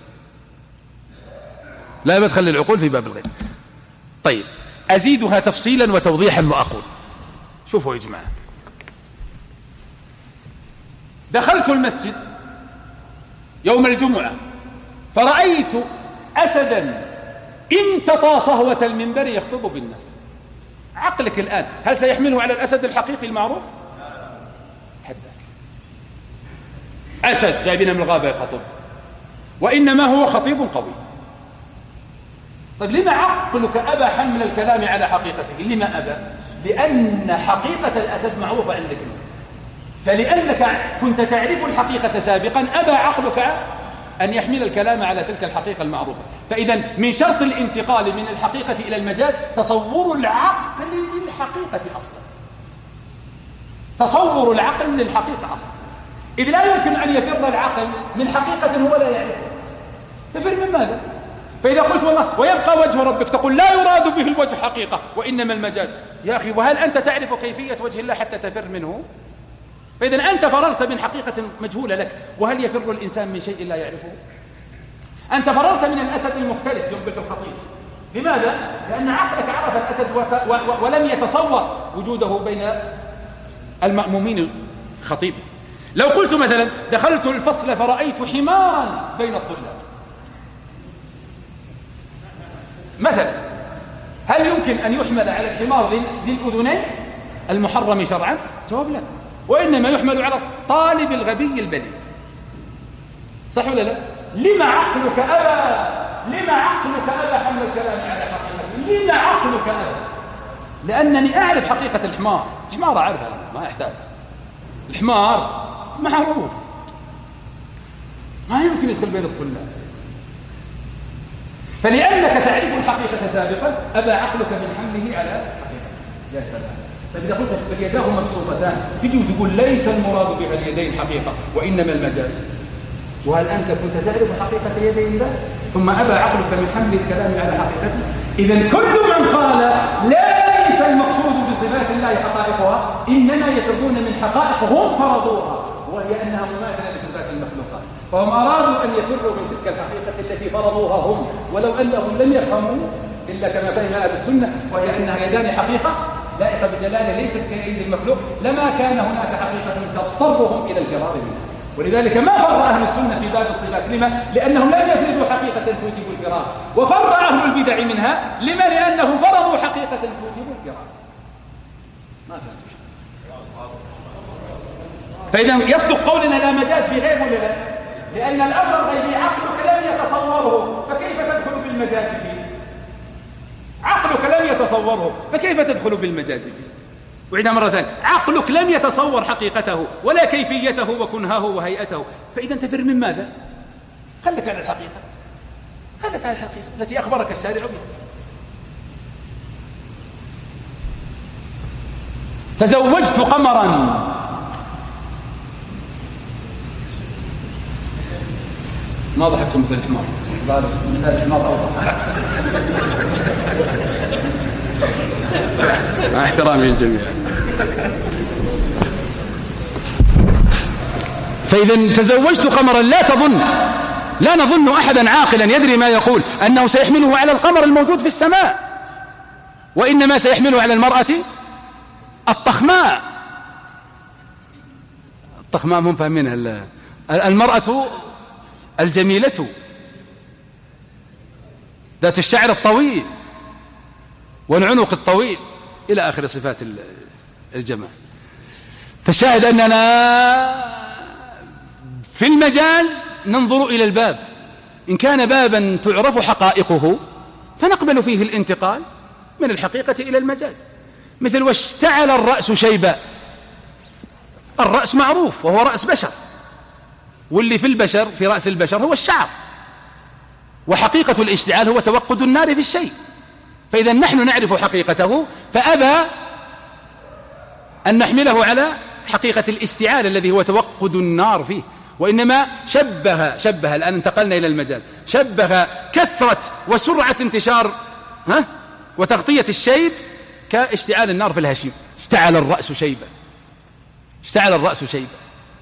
لا مدخل للعقول في باب الغيب. طيب أزيدها تفصيلا وتوضيحا وأقول: شوفوا يا جماعة، دخلت المسجد يوم الجمعة فرأيت أسدا انتطى صهوة المنبر يخطب بالناس. عقلك الآن هل سيحمله على الأسد الحقيقي المعروف؟ حدا أسد جايبينه من الغابة يخطب، وإنما هو خطيب قوي. طيب لما عقلك أبى حمل الكلام على حقيقته؟ لما أبى؟ لأن حقيقة الأسد معروفة عندك، فلأنك كنت تعرف الحقيقة سابقا أبى عقلك أن يحمل الكلام على تلك الحقيقة المعروفة. فإذا من شرط الانتقال من الحقيقة إلى المجاز تصور العقل للحقيقة أصلا، تصور العقل للحقيقة أصلا، إذ لا يمكن أن يفر العقل من حقيقة هو لا يعرفها. تفر من ماذا؟ فإذا قلت والله ويبقى وجه ربك تقول لا يراد به الوجه حقيقة وإنما المجاز. يا أخي وهل أنت تعرف كيفية وجه الله حتى تفر منه؟ فإذا أنت فررت من حقيقة مجهولة لك، وهل يفر الإنسان من شيء لا يعرفه؟ أنت فررت من الأسد المفترس ينبت الخطيب. لماذا؟ لأن عقلك عرف الأسد ولم يتصور وجوده بين المأمومين خطيب. لو قلت مثلا دخلت الفصل فرأيت حمارا بين الطلاب مثلا، هل يمكن أن يحمل على الحمار ذي الأذنين المحرم شرعا؟ جواب لا، وإنما يحمل على الطالب الغبي البليد. صح ولا لا؟ لما عقلك أبى حمل الكلام على حقيقته؟ لما عقلك أبى؟ لأنني أعرف حقيقة الحمار. الحمار أعرفها ما يحتاج، الحمار معروف ما يمكن يدخل بين الطلاب، فلأنك تعرف الحقيقة سابقا أبى عقلك من حمله على حقيقته. يا سلام. فإذا قلت فاليداه مبسوطتان تجي وتقول ليس المراد بها اليدين حقيقة وإنما المجاز، وهل أنت كنت تعرف حقيقة يدي الله ثم أبى عقلك من حمل الكلام على حقيقته؟ إذن كل من قال ليس المقصود بصفات الله حقائقها إنما يفرون من حقائق هم فرضوها، وهي أنها مماثلة لصفات المخلوقات، فهم أرادوا أن يفروا من تلك الحقيقة التي فرضوها هم، ولو أنهم لم يفهموا إلا كما فهم أهل السنة وهي أنها يدان حقيقة لائقة بجلاله ليست كأيدي المخلوق، لما كان هناك حقيقة تضطرهم إلى الفرار منها. ولذلك ما فر أهل السنة في باب الصفات. لما؟ لأنهم لم يفردوا حقيقة توجب الفرار، وفر أهل البدع منها. لما؟ لأنهم فرضوا حقيقة توجب الفرار. ما فهمت. فإذا يصدق قولنا لا مجاز في غير ولا لا؟ لأن الأمر الغيبي عقلك لم يتصوره، فكيف تدخل بالمجاز فيه؟ عقلك لم يتصوره، فكيف تدخل بالمجاز فيه؟ وعندها مرة ثانية، عقلك لم يتصور حقيقته ولا كيفيته وكنهاه وهيئته، فإذا تفر من ماذا؟ خلك على الحقيقة، خلك على الحقيقة التي أخبرك الشارع بها. تزوجت قمرا، ما ضحكتم مثل الحمار، مثل الحمار أوضح. مع احترامي للجميع. فإذا تزوجت قمرا، لا نظن أحدا عاقلا يدري ما يقول أنه سيحمله على القمر الموجود في السماء، وإنما سيحمله على المرأة الطخماء. الطخماء هم فاهمينها، المرأة الجميلة ذات الشعر الطويل والعنق الطويل إلى آخر صفات الجمال. فالشاهد أننا في المجاز ننظر إلى الباب، إن كان بابا تعرف حقائقه فنقبل فيه الانتقال من الحقيقة إلى المجاز. مثل واشتعل الرأس شيبا، الرأس معروف وهو رأس بشر، واللي في البشر في رأس البشر هو الشعر، وحقيقة الاشتعال هو توقد النار في الشيء. فإذا نحن نعرف حقيقته فأبى أن نحمله على حقيقة الاستعال الذي هو توقد النار فيه، وإنما شبه الآن انتقلنا إلى المجال، شبه كثرة وسرعة انتشار وتغطية الشيب كاشتعال النار في الهشيم. اشتعل الرأس شيبا،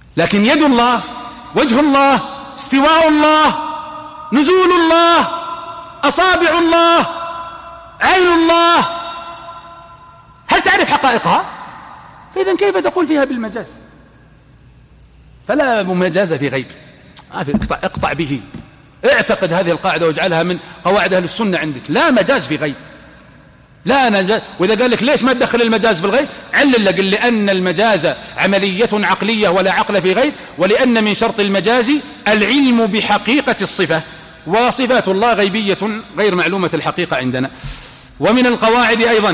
لكن يد الله، وجه الله، استواء الله، نزول الله، أصابع الله، عين الله، هل تعرف حقائقها؟ فإذا كيف تقول فيها بالمجاز؟ فلا مجاز في غيب، اقطع به، اعتقد هذه القاعدة واجعلها من قواعد أهل السنة عندك. لا مجاز في غيب، لا نجاز. وإذا قال لك ليش ما تدخل المجاز في الغيب؟ علل لك لأن المجاز عملية عقلية ولا عقل في غيب، ولأن من شرط المجاز العلم بحقيقة الصفة، وصفات الله غيبية غير معلومة الحقيقة عندنا. ومن القواعد أيضا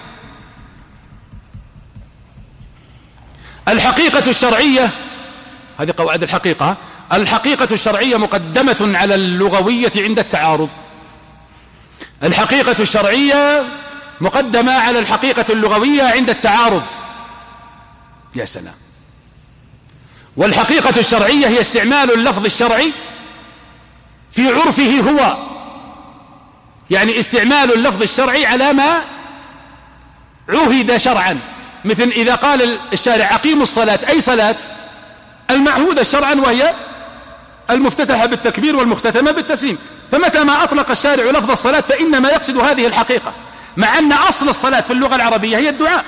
الحقيقة الشرعية، هذه قواعد الحقيقة. الحقيقة الشرعية مقدمة على اللغوية عند التعارض. الحقيقة الشرعية مقدمة على الحقيقة اللغوية عند التعارض. يا سلام. والحقيقة الشرعية هي استعمال اللفظ الشرعي في عرفه هو، يعني استعمال اللفظ الشرعي على ما عهد شرعا. مثل إذا قال الشارع أقيموا الصلاة، أي صلاة؟ المعهودة شرعا، وهي المفتتحة بالتكبير والمختتمة بالتسليم. فمتى ما أطلق الشارع لفظ الصلاة فإنما يقصد هذه الحقيقة، مع أن أصل الصلاة في اللغة العربية هي الدعاء.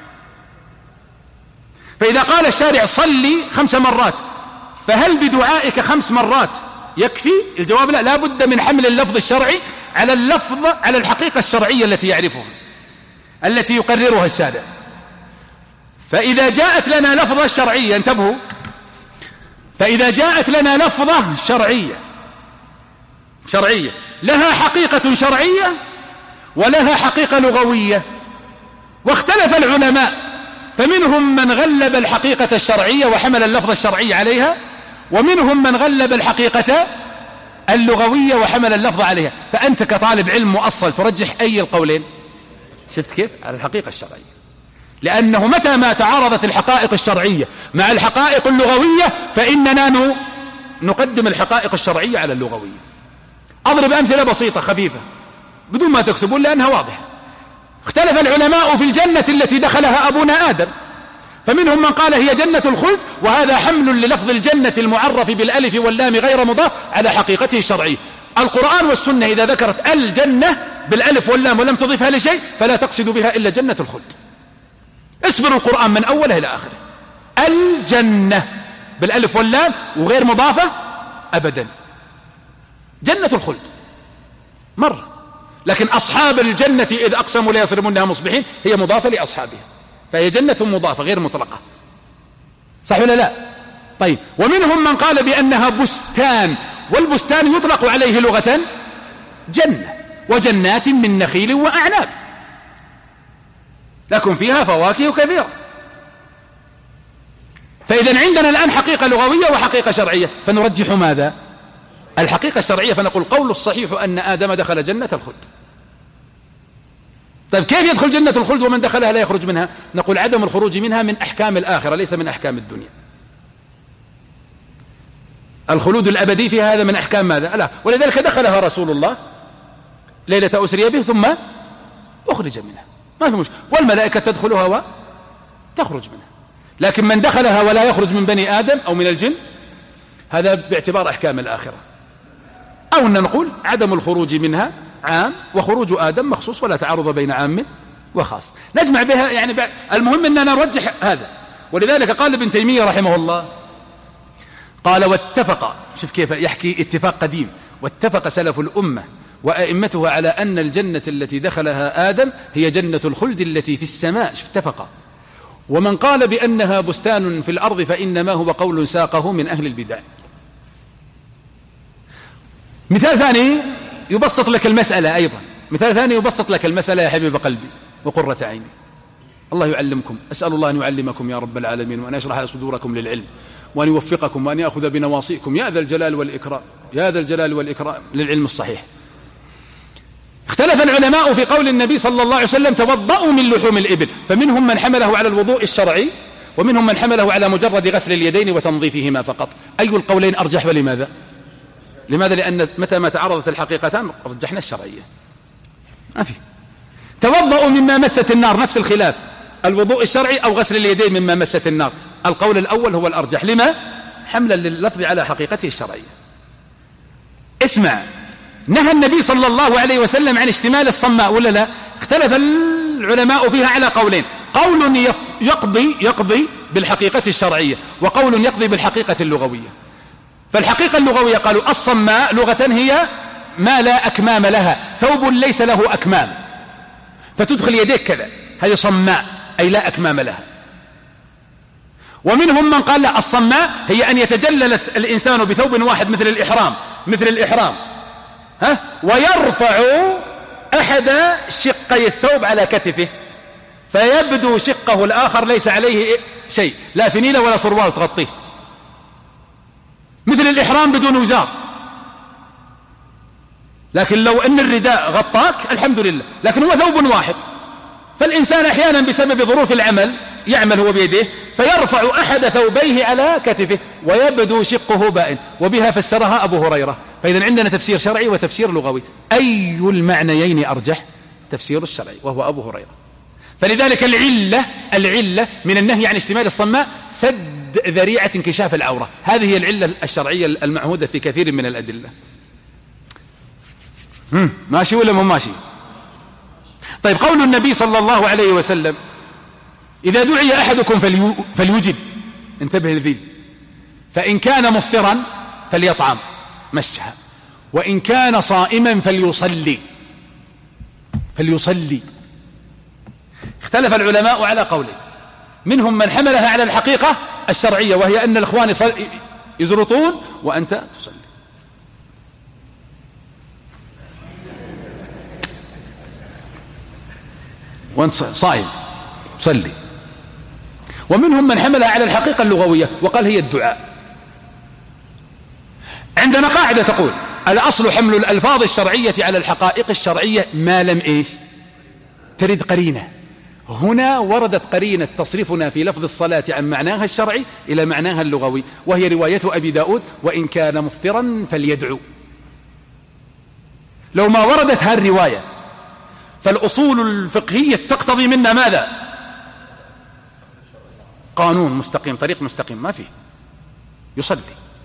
فإذا قال الشارع صلي 5 مرات، فهل بدعائك 5 مرات يكفي؟ الجواب لا، لا بد من حمل اللفظ الشرعي على اللفظ، على الحقيقة الشرعية التي يعرفها، التي يقررها الشارع. فإذا جاءت لنا لفظة شرعية، انتبهوا، فإذا جاءت لنا لفظة شرعية لها حقيقة شرعية ولها حقيقة لغوية، واختلف العلماء، فمنهم من غلب الحقيقة الشرعية وحمل اللفظ الشرعي عليها، ومنهم من غلب الحقيقة اللغوية وحمل اللفظ عليها. فأنت كطالب علم مؤصل ترجح أي القولين؟ شفت كيف؟ على الحقيقة الشرعية، لأنه متى ما تعارضت الحقائق الشرعية مع الحقائق اللغوية فإننا نقدم الحقائق الشرعية على اللغوية. أضرب أمثلة بسيطة خفيفة بدون ما تكتبون لأنها واضحة. اختلف العلماء في الجنة التي دخلها أبونا آدم، فمنهم من قال هي جنة الخلد، وهذا حمل للفظ الجنة المعرف بالألف واللام غير مضاف على حقيقته الشرعية. القرآن والسنة إذا ذكرت الجنة بالألف واللام ولم تضيفها لشيء فلا تقصد بها إلا جنة الخلد. اسبر القرآن من أوله إلى آخره، الجنة بالألف واللام وغير مضافة أبدا، جنة الخلد مرة. لكن أصحاب الجنة إذ أقسموا لا يصرمونها مصبحين هي مضافة لأصحابها، فهي جنة مضافة غير مطلقة، صح ولا لا؟ طيب، ومنهم من قال بأنها بستان، والبستان يطلق عليه لغة جنة، وجنات من نخيل وأعناب لكم فيها فواكه كثيرة. فإذا عندنا الآن حقيقة لغوية وحقيقة شرعية، فنرجح ماذا؟ الحقيقة الشرعية، فنقول قول الصحيح أن آدم دخل جنة الخلد. طيب كيف يدخل جنة الخلد ومن دخلها لا يخرج منها؟ نقول عدم الخروج منها من أحكام الآخرة ليس من أحكام الدنيا. الخلود الأبدي في هذا من أحكام ماذا؟ لا، ولذلك دخلها رسول الله ليلة أسري به ثم أخرج منها، ما في مشكلة، والملائكة تدخلها وتخرج منها. لكن من دخلها ولا يخرج من بني آدم أو من الجن هذا باعتبار أحكام الآخرة. أو أن نقول عدم الخروج منها عام وخروج آدم مخصوص، ولا تعارض بين عام وخاص، نجمع بها يعني المهم أننا نرجح هذا. ولذلك قال ابن تيمية رحمه الله، قال واتفق، شوف كيف يحكي اتفاق قديم، واتفق سلف الأمة وأئمتها على أن الجنة التي دخلها آدم هي جنة الخلد التي في السماء. شوف اتفق. ومن قال بأنها بستان في الأرض فإنما هو قول ساقه من أهل البدع. مثال ثاني يبسط لك المسألة أيضا، مثال ثاني يبسط لك المسألة يا حبيب قلبي وقرة عيني. الله يعلمكم، أسأل الله أن يعلمكم يا رب العالمين، وأن يشرح صدوركم للعلم، وأن يوفقكم، وأن يأخذ بنواصيكم يا ذا الجلال والإكرام، يا ذا الجلال والإكرام للعلم الصحيح. اختلف العلماء في قول النبي صلى الله عليه وسلم توضأوا من لحوم الإبل، فمنهم من حمله على الوضوء الشرعي، ومنهم من حمله على مجرد غسل اليدين وتنظيفهما فقط. أي القولين أرجح ولماذا؟ لماذا؟ لأن متى ما تعارضت الحقيقتان رجحنا الشرعية. ما في. توضأوا مما مست النار، نفس الخلاف، الوضوء الشرعي أو غسل اليدين مما مست النار، القول الأول هو الأرجح. لما؟ حملا لللفظ على حقيقته الشرعية. اسمع، نهى النبي صلى الله عليه وسلم عن اشتمال الصماء ولا لا؟ اختلف العلماء فيها على قولين، قول يقضي بالحقيقة الشرعية، وقول يقضي بالحقيقة اللغوية. فالحقيقة اللغوية قالوا الصماء لغة هي ما لا أكمام لها، ثوب ليس له أكمام فتدخل يديك كذا، هذه صماء أي لا أكمام لها. ومنهم من قال لا، الصماء هي أن يتجلل الإنسان بثوب واحد مثل الإحرام ويرفع أحد شقي الثوب على كتفه فيبدو شقه الآخر ليس عليه شيء، لا فنيلة ولا صروال تغطيه، مثل الإحرام بدون وزار. لكن لو أن الرداء غطاك الحمد لله، لكن هو ثوب واحد. فالإنسان أحيانا بسبب ظروف العمل يعمل هو بيده فيرفع أحد ثوبيه على كتفه ويبدو شقه بائن، وبها فسرها أبو هريرة. فإذا عندنا تفسير شرعي وتفسير لغوي، أي المعنيين أرجح؟ تفسير الشرعي وهو أبو هريرة. فلذلك العلة من النهي عن اشتمال الصماء سد ذريعة انكشاف العورة، هذه هي العلة الشرعية المعهودة في كثير من الأدلة. ماشي ولا مو ماشي؟ طيب، قول النبي صلى الله عليه وسلم إذا دعي أحدكم فليجب، انتبه لذي، فإن كان مفطرا فليطعم مشها، وإن كان صائما فليصلي. اختلف العلماء على قولين، منهم من حملها على الحقيقة الشرعية وهي أن الإخوان يزرطون وأنت تصلي، وأنت صائم صلي. ومنهم من حملها على الحقيقة اللغوية وقال هي الدعاء. عندنا قاعدة تقول الأصل حمل الألفاظ الشرعية على الحقائق الشرعية ما لم ترد قرينة. هنا وردت قرينة تصرفنا في لفظ الصلاة عن معناها الشرعي إلى معناها اللغوي، وهي رواية أبي داود وإن كان مفطرا فليدعو. لو ما وردت هذه الرواية فالأصول الفقهية تقتضي منا ماذا؟ قانون مستقيم، طريق مستقيم، ما فيه، يصلي.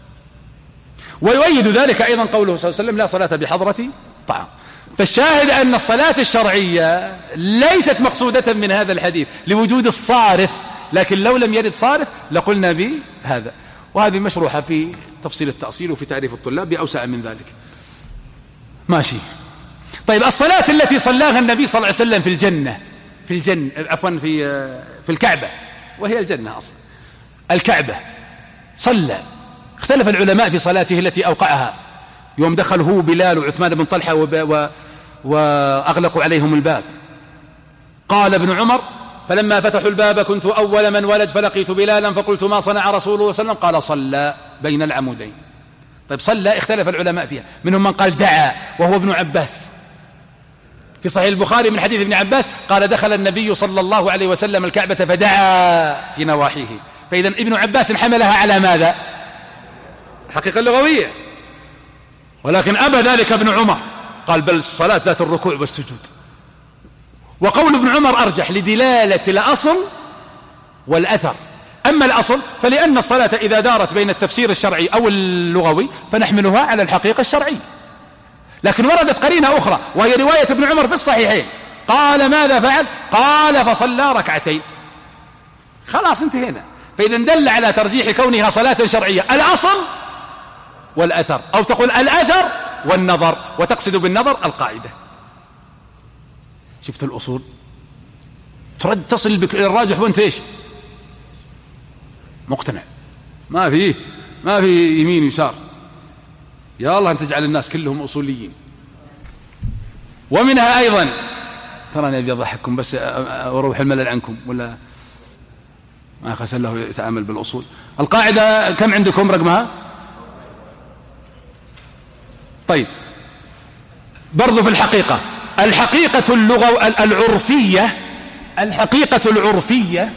ويؤيد ذلك أيضا قوله صلى الله عليه وسلم لا صلاة بحضرة طعام. فالشاهد أن الصلاة الشرعية ليست مقصودة من هذا الحديث لوجود الصارف، لكن لو لم يرد صارف لقلنا بهذا. وهذه مشروحة في تفصيل التأصيل وفي تعريف الطلاب بأوسع من ذلك. ماشي. طيب، الصلاة التي صلاها النبي صلى الله عليه وسلم في الجنة عفوا في الكعبة، وهي الجنة أصلا، الكعبة صلى. اختلف العلماء في صلاته التي أوقعها يوم دخل هو بلال وعثمان بن طلحة وأغلقوا عليهم الباب. قال ابن عمر فلما فتحوا الباب كنت أول من ولج فلقيت بلالا فقلت ما صنع رسول الله صلى الله عليه وسلم؟ قال صلى بين العمودين. طيب، صلى اختلف العلماء فيها، منهم من قال دعا وهو ابن عباس في صحيح البخاري من حديث ابن عباس قال دخل النبي صلى الله عليه وسلم الكعبة فدعا في نواحيه. فإذا ابن عباس حملها على ماذا؟ الحقيقة اللغوية، ولكن أبى ذلك ابن عمر، قال بل الصلاة ذات الركوع والسجود. وقول ابن عمر أرجح لدلالة الأصل والأثر. أما الأصل فلأن الصلاة إذا دارت بين التفسير الشرعي أو اللغوي فنحملها على الحقيقة الشرعية. لكن وردت قرينة أخرى وهي رواية ابن عمر في الصحيحين، قال ماذا فعل؟ قال فصلى ركعتين. خلاص انتهينا. فإذا دل على ترجيح كونها صلاة شرعية الأصل والأثر، أو تقول الأثر والنظر، وتقصد بالنظر القاعدة. شفت الأصول تصل بك إلى الراجح وانت ايش؟ مقتنع، ما في يمين يسار. يا الله أن تجعل الناس كلهم أصوليين. ومنها أيضا، تراني أبي أضحككم بس أروح الملل عنكم، ولا ما خسر له يتعامل بالأصول. القاعدة كم عندكم رقمها؟ طيب، برضو في الحقيقة العرفية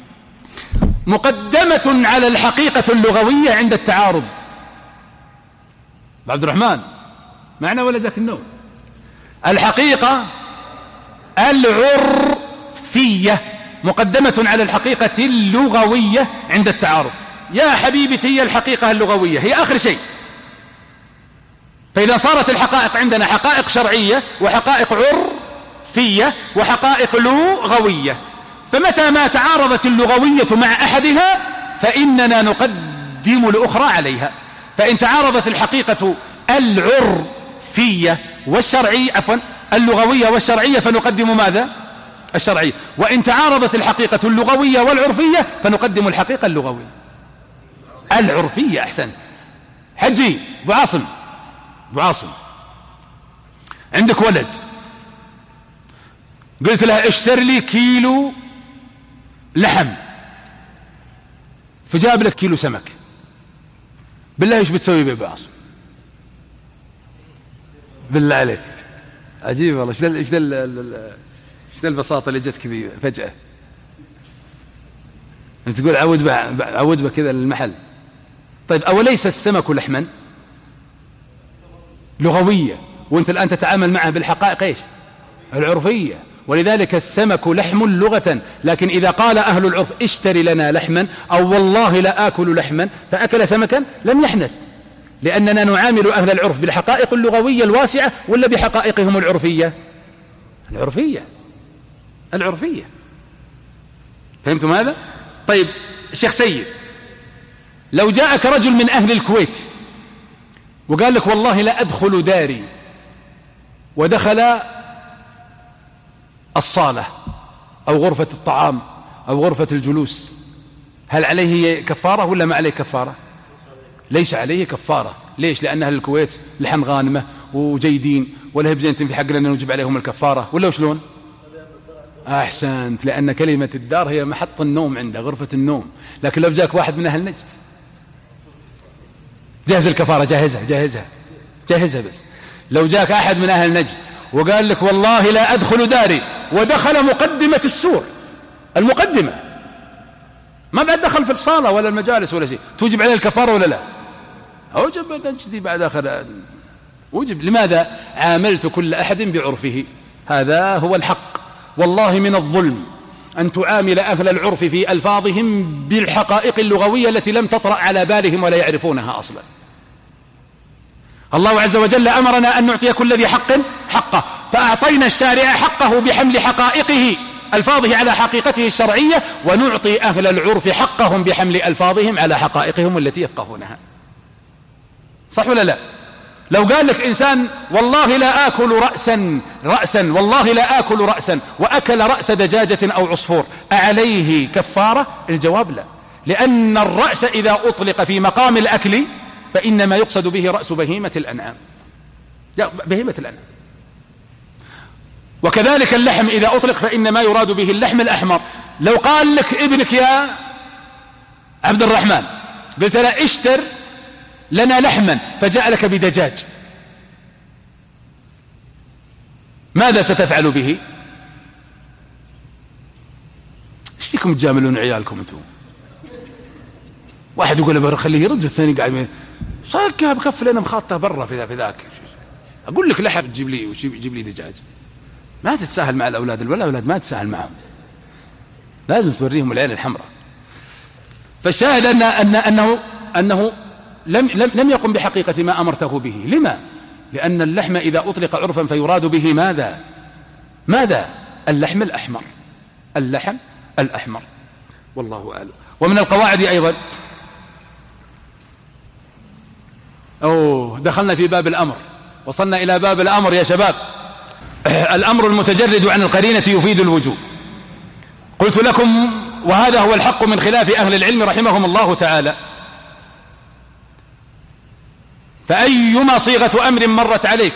مقدمة على الحقيقة اللغوية عند التعارض. عبد الرحمن معنا ولا جاك النوم؟ الحقيقة العرفية مقدمة على الحقيقة اللغوية عند التعارض. يا حبيبتي هي الحقيقة اللغوية هي آخر شيء. فإذا صارت الحقائق عندنا حقائق شرعية وحقائق عرفية وحقائق لغوية، فمتى ما تعارضت اللغوية مع أحدها فإننا نقدم الأخرى عليها. فإن تعارضت الحقيقة العرفية والشرعية اللغوية والشرعية فنقدم ماذا؟ الشرعية. وإن تعارضت الحقيقة اللغوية والعرفية فنقدم الحقيقة اللغوية العرفية. أحسن. حجي أبو عاصم عندك ولد، قلت له اشتر لي كيلو لحم، فجاب لك كيلو سمك، بالله ايش بتسوي به ابو عاصم؟ بالله عليك عجيب والله. ايش ذا البساطه اللي جت كذي فجاه. انت تقول عود به كذا للمحل. طيب اوليس السمك لحما؟ لغويه، وانت الان تتعامل معه بالحقائق ايش؟ العرفيه. ولذلك السمك لحم لغة، لكن إذا قال أهل العرف اشتري لنا لحما أو والله لا آكل لحما فأكل سمكا لم يحنث، لأننا نعامل أهل العرف بالحقائق اللغوية الواسعة ولا بحقائقهم العرفية؟ العرفية. فهمتم هذا؟ طيب الشيخ سيد، لو جاءك رجل من أهل الكويت وقال لك والله لا أدخل داري، ودخل الصالة أو غرفة الطعام أو غرفة الجلوس، هل عليه كفارة ولا ما عليه كفارة؟ ليس عليه كفارة. ليش؟ لأن أهل الكويت لحم غانمة وجيدين ولا هبزين في حقنا أن نجب عليهم الكفارة ولا وشلون؟ أحسنت. لأن كلمة الدار هي محط النوم عنده، غرفة النوم. لكن لو جاك واحد من أهل نجد جهز الكفارة، جهزها بس. لو جاك أحد من أهل نجد وقال لك والله لا أدخل داري، ودخل مقدمة السور، المقدمة ما بعد دخل في الصالة ولا المجالس ولا شيء، توجب عليه الكفارة ولا لا؟ أوجب نجدي بعد آخر وجب. لماذا؟ عاملت كل أحد بعرفه. هذا هو الحق. والله من الظلم أن تعامل أهل العرف في ألفاظهم بالحقائق اللغوية التي لم تطرأ على بالهم ولا يعرفونها أصلا. الله عز وجل أمرنا أن نعطي كل ذي حق حقه، فأعطينا الشارع حقه بحمل حقائقه ألفاظه على حقيقته الشرعية، ونعطي أهل العرف حقهم بحمل ألفاظهم على حقائقهم التي يفقهونها. صح ولا لا؟ لو قال لك إنسان والله لا آكل رأسا والله لا آكل رأسا وأكل رأس دجاجة أو عصفور، أعليه كفارة؟ الجواب لا، لأن الرأس إذا أطلق في مقام الأكل فإنما يقصد به رأس بهيمة الأنعام، بهيمة الأنعام. وكذلك اللحم إذا أطلق فإنما يراد به اللحم الأحمر. لو قال لك ابنك يا عبد الرحمن، قلت له اشتر لنا لحما، فجاء لك بدجاج، ماذا ستفعل به؟ ايش فيكم تجاملون عيالكم انتم؟ واحد يقول خليه يرد، والثاني قاعد صاكها بكف لنا مخاطه برا في ذاك. اقول لك لحم تجيب لي وجيب لي دجاج. ما تتساهل مع الاولاد، الاولاد ما تتساهل معهم، لازم توريهم العين الحمراء. فالشاهد انه لم يقم بحقيقة ما أمرته به. لما؟ لأن اللحم إذا أطلق عرفا فيراد به ماذا؟ اللحم الأحمر. والله أعلم. ومن القواعد أيضا، دخلنا في باب الأمر، وصلنا إلى باب الأمر يا شباب. الأمر المتجرد عن القرينة يفيد الوجوب. قلت لكم وهذا هو الحق من خلاف أهل العلم رحمهم الله تعالى، فأيما صيغة أمر مرت عليك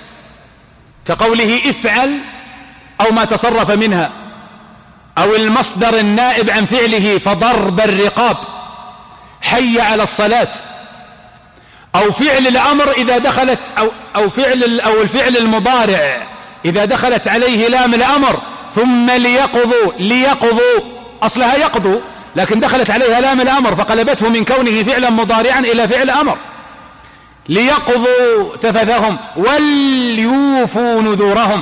كقوله افعل أو ما تصرف منها، أو المصدر النائب عن فعله فضرب الرقاب، حي على الصلاة، أو فعل الأمر إذا دخلت أو الفعل المضارع إذا دخلت عليه لام الأمر، ثم ليقضوا أصلها يقضوا، لكن دخلت عليها لام الأمر فقلبته من كونه فعلا مضارعا إلى فعل أمر. ليقضوا تفثهم وليوفوا نذورهم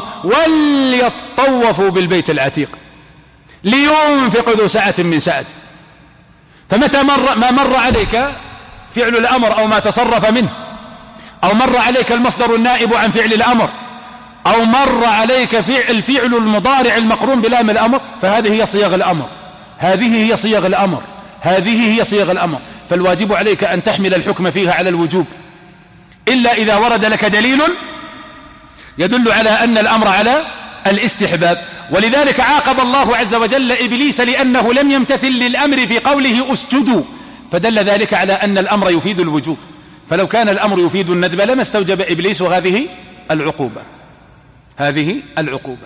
وليطوفوا بالبيت العتيق، لينفق ذو سعة من سعته. فمتى ما مر عليك فعل الأمر أو ما تصرف منه، أو مر عليك المصدر النائب عن فعل الأمر، أو مر عليك الفعل المضارع المقرون بلام الأمر، فهذه هي صيغ الأمر، هذه هي صيغ الأمر، هذه هي صيغ الأمر. فالواجب عليك أن تحمل الحكم فيها على الوجوب، إلا إذا ورد لك دليل يدل على أن الأمر على الاستحباب. ولذلك عاقب الله عز وجل إبليس لأنه لم يمتثل للأمر في قوله اسجدوا، فدل ذلك على أن الأمر يفيد الوجوب. فلو كان الأمر يفيد الندب لما استوجب إبليس هذه العقوبة، هذه العقوبة.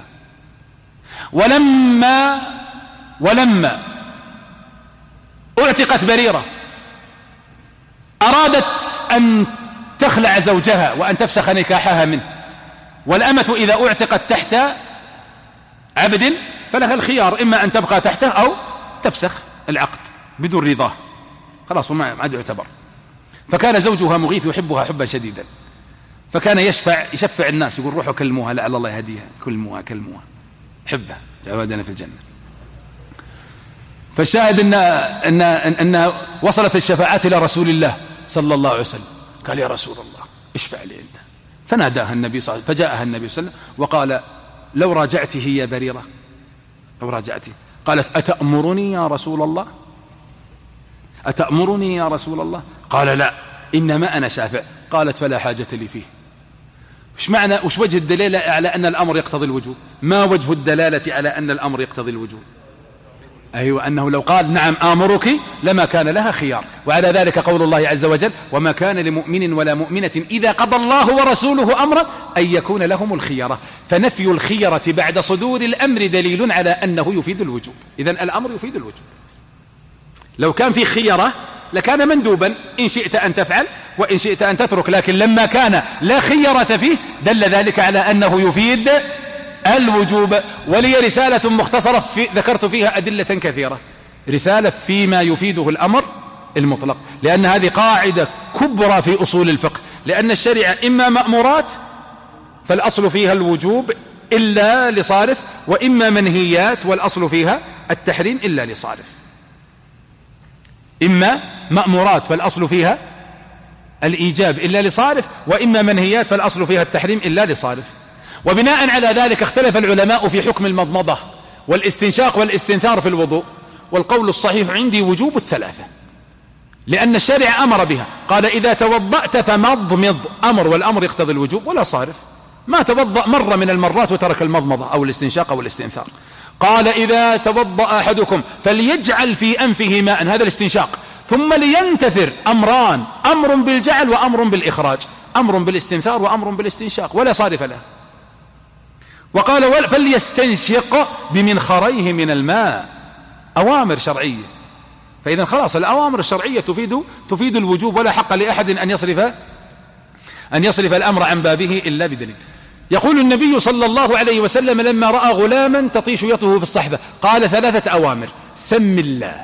ولما اعتقت بريرة أرادت أن تخلع زوجها وأن تفسخ نكاحها منه، والأمة إذا اعتقت تحت عبد فلها الخيار، إما أن تبقى تحته أو تفسخ العقد بدون رضاه، خلاص ما عاد يعتبر. فكان زوجها مغيث يحبها حبا شديدا، فكان يشفع الناس، يقول روحوا كلموها لعل الله يهديها، كلموها حبها جوادنا في الجنة. فالشاهد أن وصلت الشفاعات إلى رسول الله صلى الله عليه وسلم، قال يا رسول الله اشفع لي عندها. فناداها النبي صلى الله عليه وسلم، فجاءها النبي صلى الله عليه وسلم وقال لو راجعته يا بريرة، لو راجعته. قالت أتأمرني يا رسول الله؟ أتأمرني يا رسول الله؟ قال لا إنما أنا شافع. قالت فلا حاجة لي فيه. وش وجه الدلالة على أن الأمر يقتضي الوجوب؟ ما وجه الدلالة على أن الأمر يقتضي الوجوب؟ أيوة، أنه لو قال نعم آمرك لما كان لها خيار. وعلى ذلك قول الله عز وجل وما كان لمؤمن ولا مؤمنة إذا قضى الله ورسوله أمرا أن يكون لهم الخيرة. فنفي الخيرة بعد صدور الأمر دليل على أنه يفيد الوجوب. إذن الأمر يفيد الوجوب. لو كان في خيرة لكان مندوبا، إن شئت أن تفعل وإن شئت أن تترك، لكن لما كان لا خيرة فيه دل ذلك على أنه يفيد الوجوب. ولي رسالة مختصرة ذكرت فيها أدلة كثيرة، رسالة فيما يفيده الأمر المطلق، لأن هذه قاعدة كبرى في أصول الفقه، لأن الشريعة إما مأمورات فالأصل فيها الوجوب إلا لصارف، وإما منهيات والأصل فيها التحريم إلا لصارف. إما مأمورات فالأصل فيها الإيجاب إلا لصارف، وإما منهيات فالأصل فيها التحريم إلا لصارف. وبناء على ذلك اختلف العلماء في حكم المضمضة والاستنشاق والاستنثار في الوضوء، والقول الصحيح عندي وجوب الثلاثة، لأن الشارع أمر بها. قال إذا توضأت فمضمض، أمر، والأمر يقتضي الوجوب ولا صارف. ما توضأ مرة من المرات وترك المضمضة أو الاستنشاق أو الاستنثار. قال إذا توضأ أحدكم فليجعل في أنفه ماء، هذا الاستنشاق، ثم لينتثر. أمران، أمر بالجعل وأمر بالإخراج، أمر بالاستنثار وأمر بالاستنشاق، ولا صارف له. وقال فليستنشق بمنخريه من الماء، أوامر شرعية. فإذا خلاص الأوامر الشرعية تفيد الوجوب، ولا حق لأحد أن يصرف الأمر عن بابه إلا بدليل. يقول النبي صلى الله عليه وسلم لما رأى غلاما تطيش يده في الصحبة قال 3 أوامر: سم الله.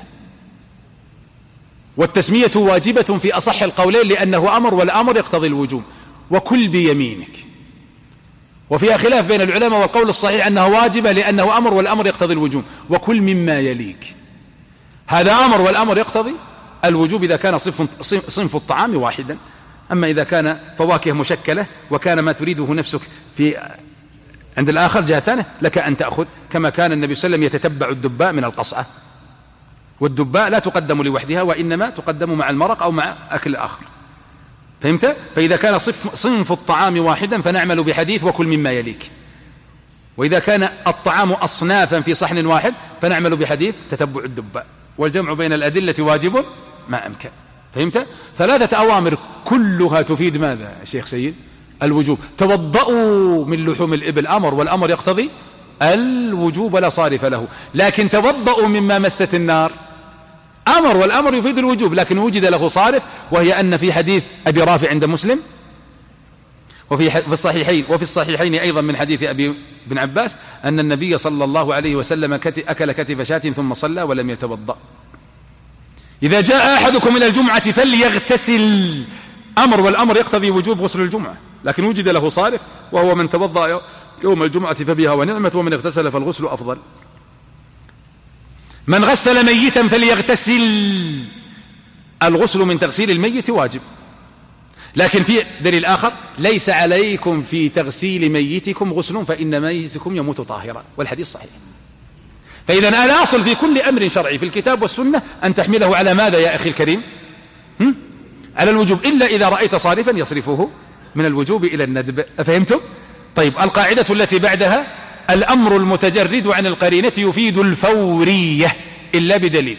والتسمية واجبة في أصح القولين لأنه أمر، والأمر يقتضي الوجوب. وكل بيمينك، وفيها خلاف بين العلماء، والقول الصحيح أنه واجب لأنه أمر والأمر يقتضي الوجوب. وكل مما يليك، هذا أمر والأمر يقتضي الوجوب إذا كان صنف الطعام واحدا. أما إذا كان فواكه مشكلة وكان ما تريده نفسك عند الآخر جهة ثانية لك أن تأخذ، كما كان النبي صلى الله عليه وسلم يتتبع الدباء من القصعة، والدباء لا تقدم لوحدها وإنما تقدم مع المرق أو مع أكل الآخر. فهمت؟ فإذا كان صنف الطعام واحدا فنعمل بحديث وكل مما يليك، وإذا كان الطعام أصنافا في صحن واحد فنعمل بحديث تتبع الدباء. والجمع بين الأدلة واجب ما أمكن. فهمت؟ 3 أوامر كلها تفيد ماذا يا شيخ سيد؟ الوجوب. توضأوا من لحوم الإبل، أمر، والأمر يقتضي الوجوب ولا صارف له. لكن توضأوا مما مست النار، أمر، والأمر يفيد الوجوب، لكن وجد له صارف، وهي أن في حديث أبي رافع عند مسلم وفي الصحيحين أيضا من حديث أبي بن عباس أن النبي صلى الله عليه وسلم أكل كتف شاة ثم صلى ولم يتوضأ. إذا جاء أحدكم إلى الجمعة فليغتسل، أمر، والأمر يقتضي وجوب غسل الجمعة، لكن وجد له صارف وهو من توضأ يوم الجمعة فبها ونعمت، ومن اغتسل فالغسل أفضل. من غسل ميتا فليغتسل. الغسل من تغسيل الميت واجب، لكن في دليل آخر: ليس عليكم في تغسيل ميتكم غسل فإن ميتكم يموت طاهرا، والحديث صحيح. فإذا الأصل في كل أمر شرعي في الكتاب والسنة أن تحمله على ماذا يا أخي الكريم؟ على الوجوب، إلا إذا رأيت صارفا يصرفه من الوجوب إلى الندب. أفهمتم؟ طيب، القاعدة التي بعدها: الأمر المتجرد عن القرينة يفيد الفورية إلا بدليل.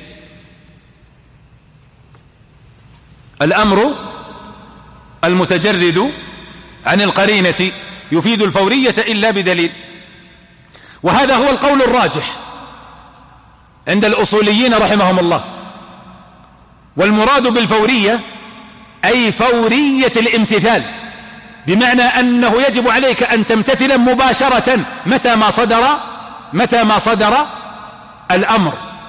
الأمر المتجرد عن القرينة يفيد الفورية إلا بدليل، وهذا هو القول الراجح عند الأصوليين رحمهم الله. والمراد بالفورية أي فورية الامتثال، بمعنى أنه يجب عليك أن تمتثل مباشرة متى ما صدر الأمر،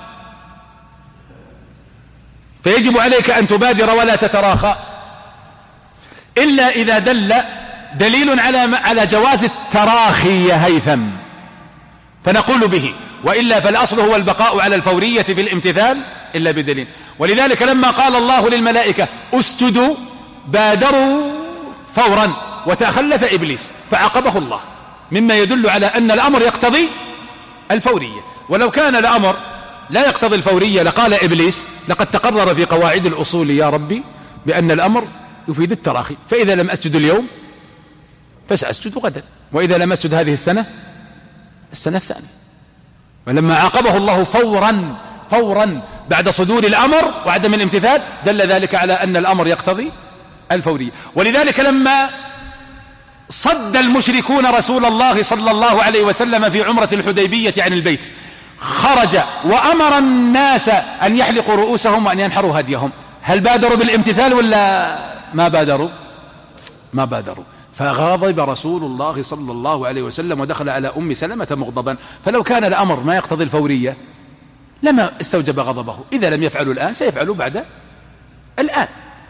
فيجب عليك أن تبادر ولا تتراخى، إلا إذا دل دليل على جواز التراخي يا هيثم فنقول به، وإلا فالأصل هو البقاء على الفورية في الامتثال إلا بدليل. ولذلك لما قال الله للملائكة اسجدوا بادروا فورا وتخلف إبليس فعاقبه الله، مما يدل على أن الأمر يقتضي الفورية. ولو كان الأمر لا يقتضي الفورية لقال إبليس: لقد تقرر في قواعد الأصول يا ربي بأن الأمر يفيد التراخي، فإذا لم أسجد اليوم فسأسجد غدا، وإذا لم أسجد هذه السنة الثانية. ولما عاقبه الله فورا بعد صدور الأمر وعدم الامتثال دل ذلك على أن الأمر يقتضي الفورية. ولذلك لما صد المشركون رسول الله صلى الله عليه وسلم في عمرة الحديبية عن البيت، خرج وأمر الناس أن يحلقوا رؤوسهم وأن ينحروا هديهم، هل بادروا بالامتثال ولا ما بادروا؟ فغضب رسول الله صلى الله عليه وسلم ودخل على أم سلمة مغضبا. فلو كان الأمر ما يقتضي الفورية لما استوجب غضبه، إذا لم يفعلوا الآن سيفعلوا بعد الآن.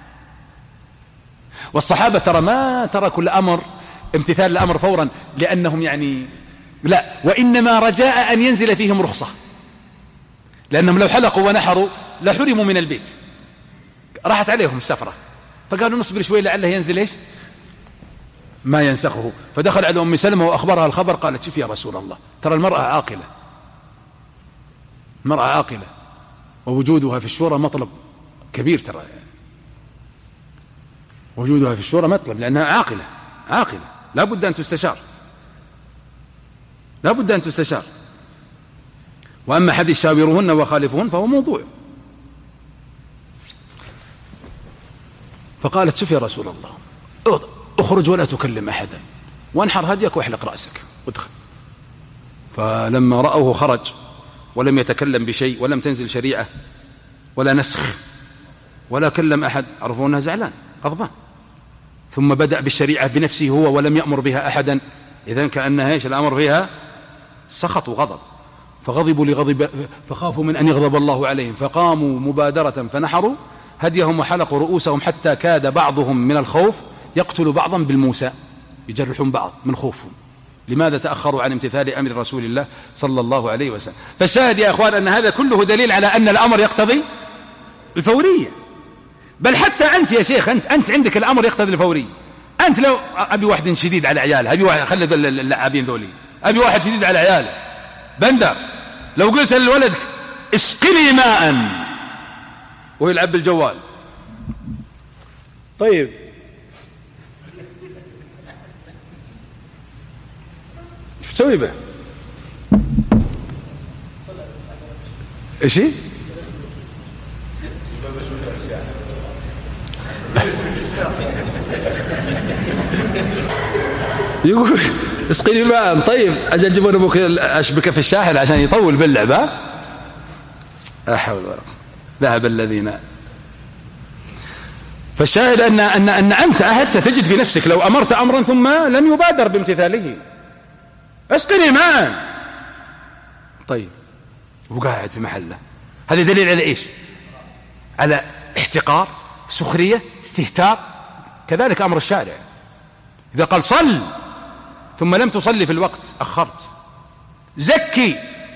والصحابة ترى ما تركوا الأمر امتثال الأمر فورا لأنهم لا، وإنما رجاء أن ينزل فيهم رخصة، لأنهم لو حلقوا ونحروا لحرموا من البيت، راحت عليهم السفرة، فقالوا نصبر شوي لعله ينزل ما ينسخه. فدخل على أم سلمة وأخبرها الخبر، قالت: شوف يا رسول الله، ترى المرأة عاقلة ووجودها في الشورى مطلب كبير، ترى وجودها في الشورى مطلب، لأنها عاقلة لا بد أن تستشار. وأما حديث شاورهن وخالفهن فهو موضوع. فقالت: شوف يا رسول الله، اخرج ولا تكلم أحدا، وانحر هديك واحلق رأسك وادخل. فلما رأوه خرج ولم يتكلم بشيء، ولم تنزل شريعة ولا نسخ ولا كلم أحد، عرفوا أنها زعلان غضبان. ثم بدأ بالشريعة بنفسه هو ولم يأمر بها أحدا، إذن كأنها الأمر فيها سخط وغضب، فغضبوا فخافوا من أن يغضب الله عليهم، فقاموا مبادرة فنحروا هديهم وحلقوا رؤوسهم، حتى كاد بعضهم من الخوف يقتل بعضا بالموسى، يجرحون بعض من خوفهم. لماذا تأخروا عن امتثال أمر رسول الله صلى الله عليه وسلم؟ فالشاهد يا أخوان أن هذا كله دليل على أن الأمر يقتضي الفورية. بل حتى أنت يا شيخ، أنت عندك الأمر يقتضي الفورية. أنت لو أبي واحد شديد على عياله، أبي واحد خلد اللاعبين ذولي، أبي واحد شديد على عياله بندر، لو قلت للولد اسقني ماء وهو يلعب بالجوال، طيب شو تسوي به؟ ايش هي؟ يقول اسقيني ماء. طيب اجل جيبون ابوك اشبكه في الشاحن عشان يطول باللعبه. لا حول ولا قوه. ذهب الذين. فالشاهد ان انت عهدت، تجد في نفسك لو امرت امرا ثم لم يبادر بامتثاله، اسقني ماء، طيب وقاعد في محله، هذا دليل على ايش؟ على احتقار، سخريه، استهتار. كذلك امر الشارع، اذا قال صل ثم لم تصلي في الوقت، اخرت، زكي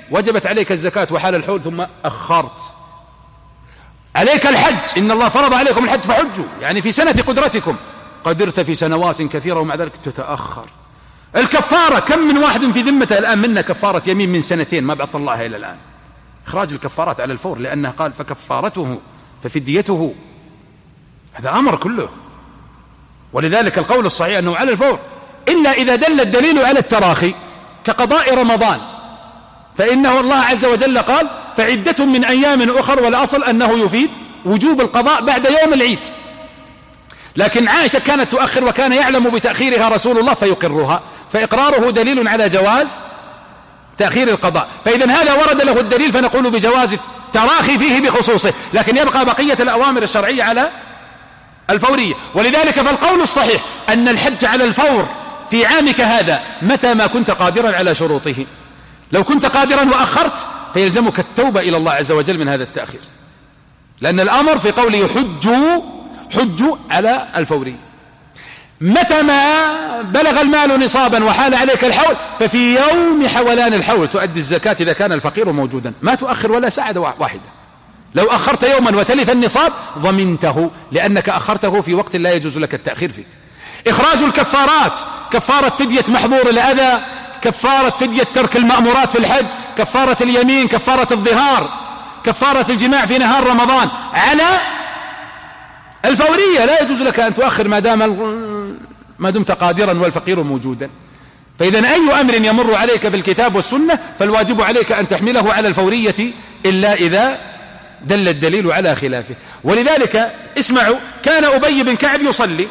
وجبت عليك الزكاة وحال الحول ثم أخرت. عليك الحج، إن الله فرض عليكم الحج فحجوا، يعني في سنة قدرتكم، قدرت في سنوات كثيرة ومع ذلك تتأخر. الكفارة، كم من واحد في ذمته الآن منا كفارة يمين من سنتين ما بعد طلعها إلى الآن. إخراج الكفارات على الفور، لأنه قال فكفارته ففديته، هذا أمر كله. ولذلك القول الصحيح أنه على الفور، إلا إذا دل الدليل على التراخي كقضاء رمضان، فإنه الله عز وجل قال فعدة من أيام أخر، والأصل أنه يفيد وجوب القضاء بعد يوم العيد. لكن عائشة كانت تؤخر وكان يعلم بتأخيرها رسول الله فيقرها، فإقراره دليل على جواز تأخير القضاء. فإذا هذا ورد له الدليل فنقول بجواز التراخي فيه بخصوصه، لكن يبقى بقية الأوامر الشرعية على الفورية. ولذلك فالقول الصحيح أن الحج على الفور في عامك هذا متى ما كنت قادرا على شروطه. لو كنت قادرا وأخرت فيلزمك التوبة إلى الله عز وجل من هذا التأخير، لأن الأمر في قوله حجوا على الفوري. متى ما بلغ المال نصابا وحال عليك الحول ففي يوم حولان الحول تؤدي الزكاة إذا كان الفقير موجودا، ما تؤخر ولا ساعة واحدة. لو أخرت يوما وتلف النصاب ضمنته، لأنك أخرته في وقت لا يجوز لك التأخير فيه. إخراج الكفارات، كفارة فدية محظور الأذى، كفارة فدية ترك المأمورات في الحج، كفارة اليمين، كفارة الظهار، كفارة الجماع في نهار رمضان، على الفورية. لا يجوز لك أن تؤخر ما دمت قادرا والفقير موجودا. فإذا أي أمر يمر عليك في الكتاب والسنة فالواجب عليك أن تحمله على الفورية إلا إذا دل الدليل على خلافه. ولذلك اسمعوا، كان أبي بن كعب يصلي،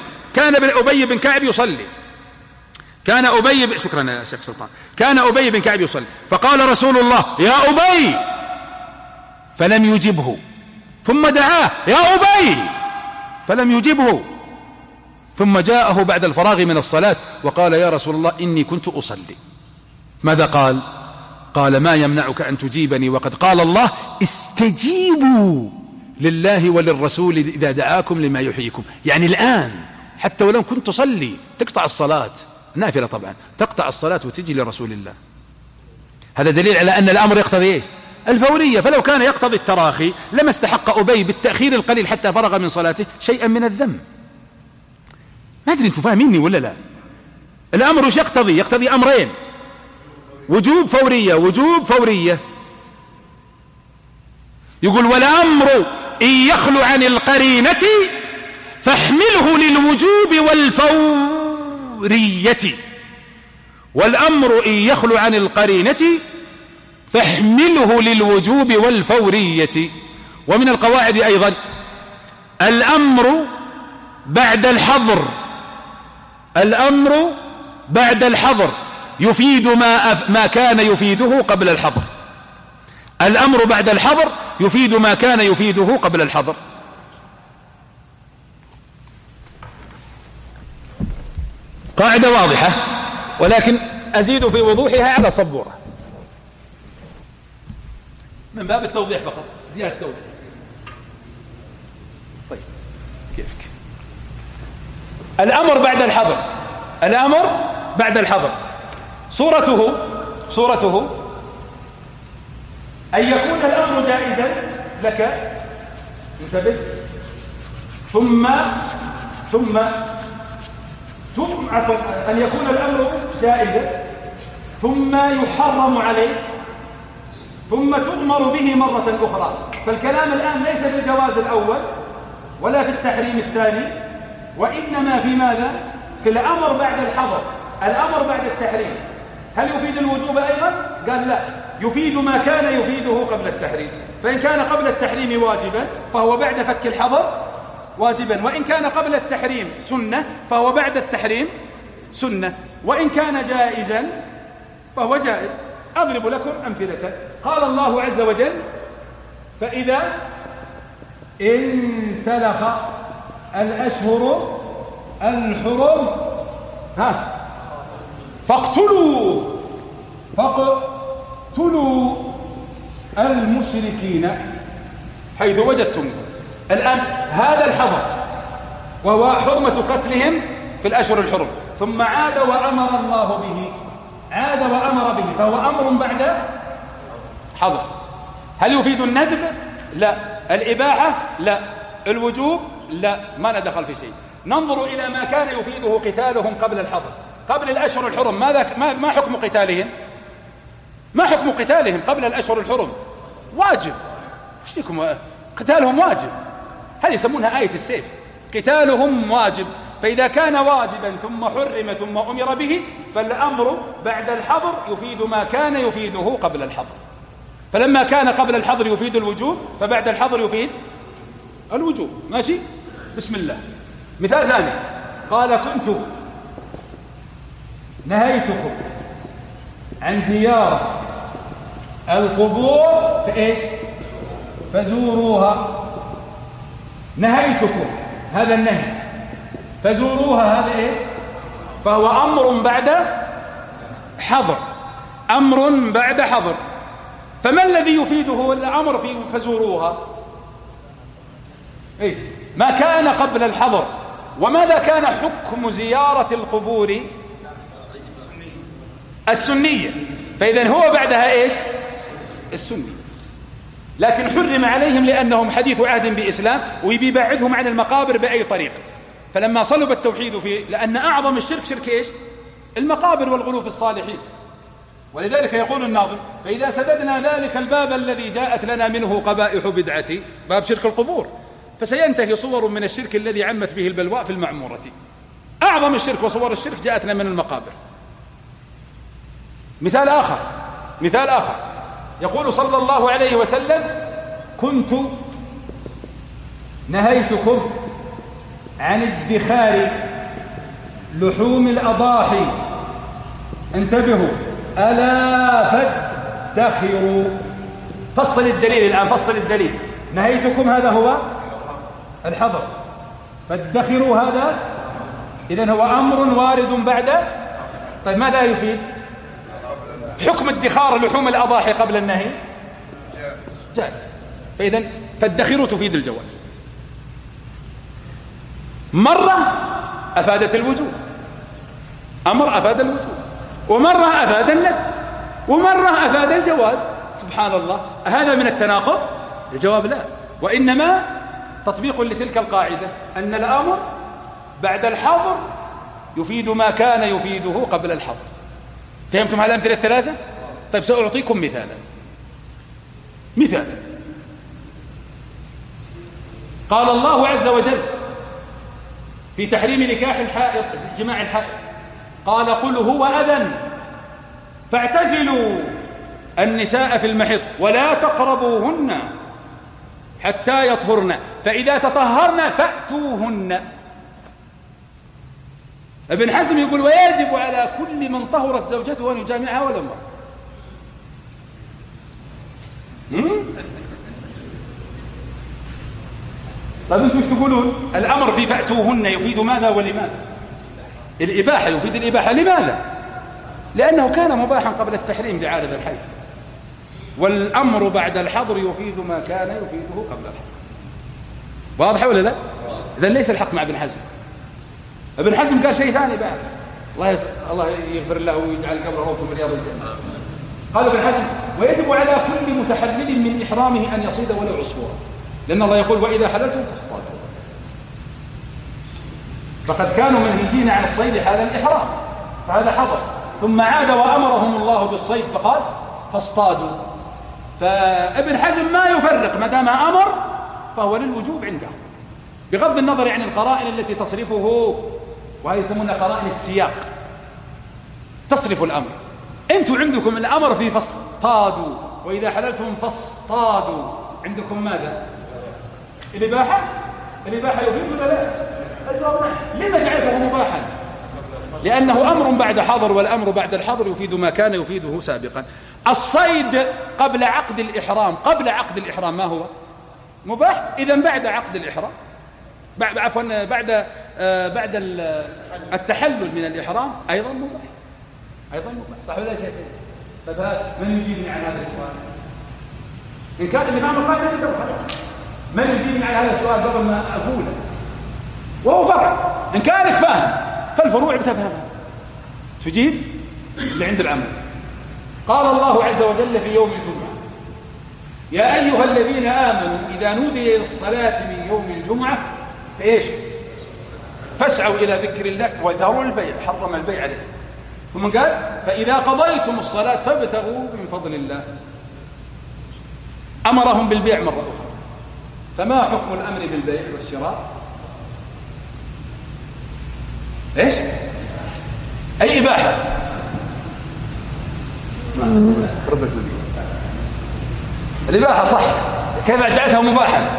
شكرا يا شيخ سلطان، كان أبي بن كعب يصلي فقال رسول الله يا أبي، فلم يجبه، ثم دعاه يا أبي فلم يجبه، ثم جاءه بعد الفراغ من الصلاة وقال يا رسول الله إني كنت أصلي. ماذا قال؟ قال ما يمنعك أن تجيبني وقد قال الله استجيبوا لله وللرسول إذا دعاكم لما يحييكم. يعني الآن حتى ولو كنت تصلي تقطع الصلاة، نافلة طبعا، تقطع الصلاة وتجي لرسول الله. هذا دليل على أن الأمر يقتضي إيش؟ الفورية. فلو كان يقتضي التراخي لما استحق أبي بالتأخير القليل حتى فرغ من صلاته شيئا من الذنب. ما أدري أنتم فاهميني ولا لا؟ الأمر وش يقتضي؟ يقتضي أمرين: وجوب فورية. يقول والأمر إن يخلو عن القرينة فاحمله للوجوب والفورية. والأمر إن يخلو عن القرينة فاحمله للوجوب والفورية. ومن القواعد أيضا الأمر بعد الحظر يفيد ما كان يفيده قبل الحظر. الأمر بعد الحظر يفيد ما كان يفيده قبل الحظر. قاعدة واضحة، ولكن أزيد في وضوحها على السبورة من باب التوضيح فقط، زيادة التوضيح. طيب كيفك؟ الأمر بعد الحظر صورته أن يكون الأمر جائزا لك، انتبه، ثم أن يكون الأمر جائزا ثم يحرم عليك ثم تؤمر به مرة أخرى. فالكلام الآن ليس في الجواز الأول ولا في التحريم الثاني، وإنما في ماذا؟ في الأمر بعد الحظر. الأمر بعد التحريم هل يفيد الوجوب أيضا؟ قال لا، يفيد ما كان يفيده قبل التحريم. فإن كان قبل التحريم واجبا فهو بعد فك الحظر واجبا، وإن كان قبل التحريم سنة فهو بعد التحريم سنة، وإن كان جائزا فهو جائز. أضرب لكم أمثلة. قال الله عز وجل فإذا انسلخ الأشهر الحرم فاقتلوا المشركين حيث وجدتم. الآن هذا الحظر وهو حرمة قتلهم في الأشهر الحرم، ثم عاد وأمر به، فهو أمر حظر. هل يفيد الندب؟ لا. الإباحة؟ لا. الوجوب؟ لا، ما ندخل في شيء. ننظر إلى ما كان يفيده قتالهم قبل الحظر، قبل الأشهر الحرم. ما حكم قتالهم؟ ما حكم قتالهم قبل الأشهر الحرم؟ واجب. وش فيكم؟ قتالهم واجب، هذه يسمونها آية السيف. قتالهم واجب، فإذا كان واجبا ثم حرم ثم أمر به، فالأمر بعد الحظر يفيد ما كان يفيده قبل الحظر. فلما كان قبل الحظر يفيد الوجوب، فبعد الحظر يفيد الوجوب. ماشي؟ بسم الله. مثال ثاني، قال كنت نهيتكم عن زيارة القبور فإيش؟ فزوروها. نهيتكم، هذا النهي. فزوروها، هذا إيش؟ فهو أمر بعد حظر، أمر بعد حظر. فما الذي يفيده الأمر في فزوروها؟ إيه؟ ما كان قبل الحظر. وماذا كان حكم زيارة القبور؟ السنية. فإذن هو بعدها إيش؟ السني. لكن حرم عليهم لأنهم حديث عهد بإسلام، ويبعدهم عن المقابر بأي طريق. فلما صلب التوحيد فيه، لأن أعظم الشرك شرك إيش؟ المقابر والغلو في الصالحين. ولذلك يقول الناظم: فإذا سددنا ذلك الباب الذي جاءت لنا منه قبائح بدعتي، باب شرك القبور، فسينتهي صور من الشرك الذي عمت به البلواء في المعمورة. أعظم الشرك وصور الشرك جاءتنا من المقابر. مثال آخر يقول صلى الله عليه وسلم: كنت نهيتكم عن ادخار لحوم الأضاحي، انتبهوا، ألا فادخروا. فصل الدليل الآن، فصل الدليل. نهيتكم هذا هو الحظر، فادخروا هذا إذن هو أمر وارد بعد. طيب ماذا يفيد؟ حكم ادخار لحوم الأضاحي قبل النهي جائز. فإذن فادخروا تفيد الجواز. مرة أفادت الوجوب، أمر أفاد الوجوب، ومرة أفاد الندب، ومرة أفاد الجواز. سبحان الله، هذا من التناقض؟ الجواب لا، وإنما تطبيق لتلك القاعدة أن الأمر بعد الحظر يفيد ما كان يفيده قبل الحظر. فهمتم هذه الأمثلة الثلاثة؟ طيب سأعطيكم مثالا. قال الله عز وجل في تحريم نكاح الحائض، جماع الحائض، قال: قل هو أذى فاعتزلوا النساء في المحيض ولا تقربوهن حتى يطهرن فإذا تطهرن فأتوهن. ابن حزم يقول: ويجب على كل من طهرت زوجته أن يجامعها ولا امرأة. طيب انتم ايش تقولون؟ الأمر في فأتوهن يفيد ماذا ولماذا؟ الإباحة، يفيد الإباحة. لماذا؟ لأنه كان مباحا قبل التحريم لعارض الحيض، والأمر بعد الحظر يفيد ما كان يفيده قبل الحظر. واضح ولا لا؟ إذن ليس الحق مع ابن حزم. ابن حزم قال شيء ثاني بعد، الله يغفر له ويجعل قبره روضة من رياض الجنة. قال ابن حزم: ويجب على كل متحلل من إحرامه أن يصيد ولو عصفورا، لأن الله يقول: وإذا حللتم فاصطادوا. فقد كانوا منهيين عن الصيد حال الإحرام، فهذا حظر، ثم عاد وأمرهم الله بالصيد فقال: فاصطادوا. فابن حزم ما يفرق، ما دام أمر فهو للوجوب عنده، بغض النظر عن القرائن التي تصرفه، وهي يسمونها قرائن السياق، تصرف الأمر. أنتم عندكم الأمر في فاصطادوا، وإذا حللتم فاصطادوا، عندكم ماذا؟ الإباحة يفيد ولا لا؟ الجواب نعم. لما جعلته مباحا؟ لأنه أمر بعد حظر، والأمر بعد الحظر يفيد ما كان يفيده سابقا. الصيد قبل عقد الإحرام ما هو؟ مباح. إذن بعد عقد الإحرام، بعد التحلل من الإحرام أيضا مباح. صح ولا شيء؟ من يجيبني عن هذا السؤال؟ إن كان الإمام القائد من يجيبني عن هذا السؤال قبل ما أقوله؟ وهو فرع. إن كانك فاهم فالفروع بتفهمها، تجيب اللي عند العمل. قال الله عز وجل في يوم الجمعة: يا أيها الذين آمنوا إذا نودي للصلاة من يوم الجمعة فإيش؟ فاسعوا إلى ذكر الله وذروا البيع، حرم البيع عليه. ثم قال فإذا قضيتم الصلاة فابتغوا من فضل الله. أمرهم بالبيع مرة أخرى. فما حكم الأمر بالبيع والشراء؟ إيش؟ أي إباحة؟ الإباحة صح. كيف جعلتها مباحا؟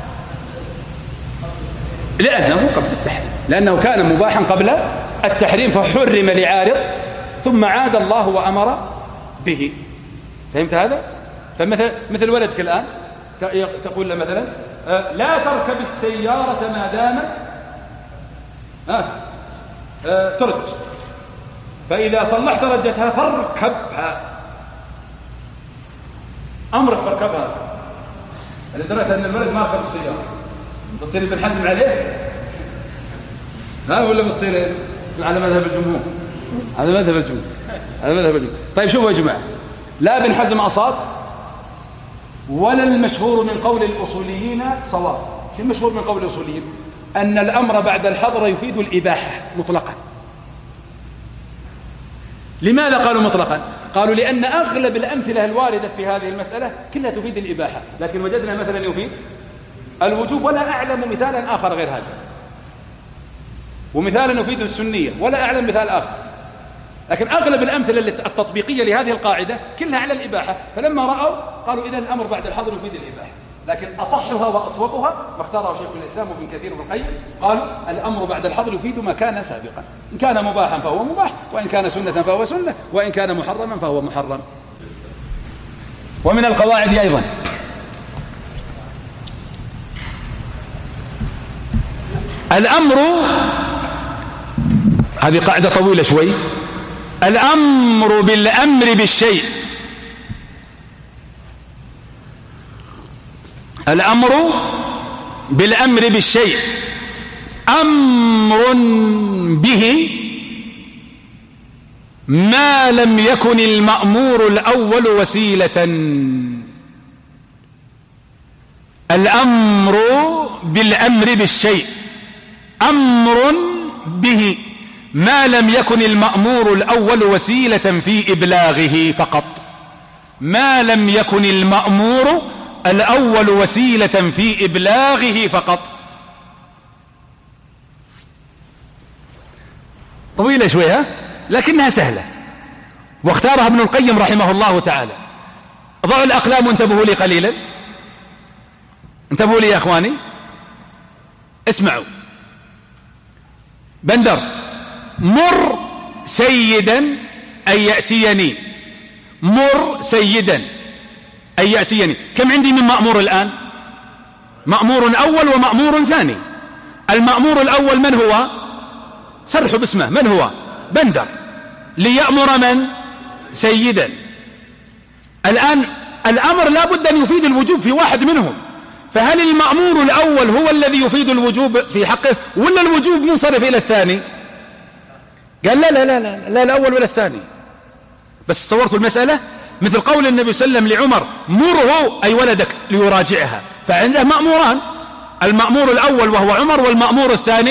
لأنه قبل التحريم، لأنه كان مباحا قبل التحريم فحرم لعارض ثم عاد الله وأمر به. فهمت هذا؟ فمثل ولدك الآن تقول له مثلا لا تركب السيارة ما دامت ترج، فإذا صلحت رجتها فاركبها. أمرك فاركبها لدرجة أن الولد ما ركب السيارة، بتصير ابن حزم عليه ولا بتصير على مذهب الجمهور؟ على مذهب الجمهور. طيب شوفوا يا جماعة، لا ابن حزم أصاب ولا المشهور من قول الأصوليين صواب. شو المشهور من قول الأصوليين؟ أن الأمر بعد الحظر يفيد الإباحة مطلقا. لماذا قالوا مطلقا؟ قالوا لأن أغلب الأمثلة الواردة في هذه المسألة كلها تفيد الإباحة، لكن وجدنا مثلا يفيد الوجوب، ولا أعلم مثالا آخر غير هذا، ومثالا يفيد السنية ولا أعلم مثال آخر. لكن أغلب الأمثلة التطبيقية لهذه القاعدة كلها على الإباحة، فلما رأوا قالوا إذن الأمر بعد الحظر يفيد الإباحة. لكن أصحها وأصوبها ما اختاره شيخ الإسلام وابن كثير وابن القيم، قالوا الأمر بعد الحظر يفيد ما كان سابقا، إن كان مباحا فهو مباح، وإن كان سنة فهو سنة، وإن كان محرما فهو محرم. ومن القواعد أيضا الأمر، هذه قاعدة طويلة شوي، الأمر بالأمر بالشيء، الأمر بالأمر بالشيء أمر به ما لم يكن المأمور الأول وسيلة. الأمر بالأمر بالشيء أمر به ما لم يكن المأمور الأول وسيلة في إبلاغه فقط. ما لم يكن المأمور الأول وسيلة في إبلاغه فقط. طويلة شوية لكنها سهلة، واختارها ابن القيم رحمه الله تعالى. ضعوا الأقلام وانتبهوا لي قليلا، انتبهوا لي يا أخواني، اسمعوا. بندر مر سيدا أن يأتيني، مر سيدا أن يأتيني. كم عندي من مأمور الآن؟ مأمور أول ومأمور ثاني. المأمور الأول من هو؟ صرحوا باسمه، من هو؟ بندر، ليأمر من؟ سيدا. الآن الأمر لا بد أن يفيد الوجوب في واحد منهم، فهل المأمور الأول هو الذي يفيد الوجوب في حقه ولا الوجوب منصرف إلى الثاني؟ قال لا لا لا لا, لا الأول ولا الثاني. بس صورتوا المسألة مثل قول النبي صلى الله عليه وسلم لعمر مره أي ولدك ليراجعها، فعنده مأموران، المأمور الأول وهو عمر، والمأمور الثاني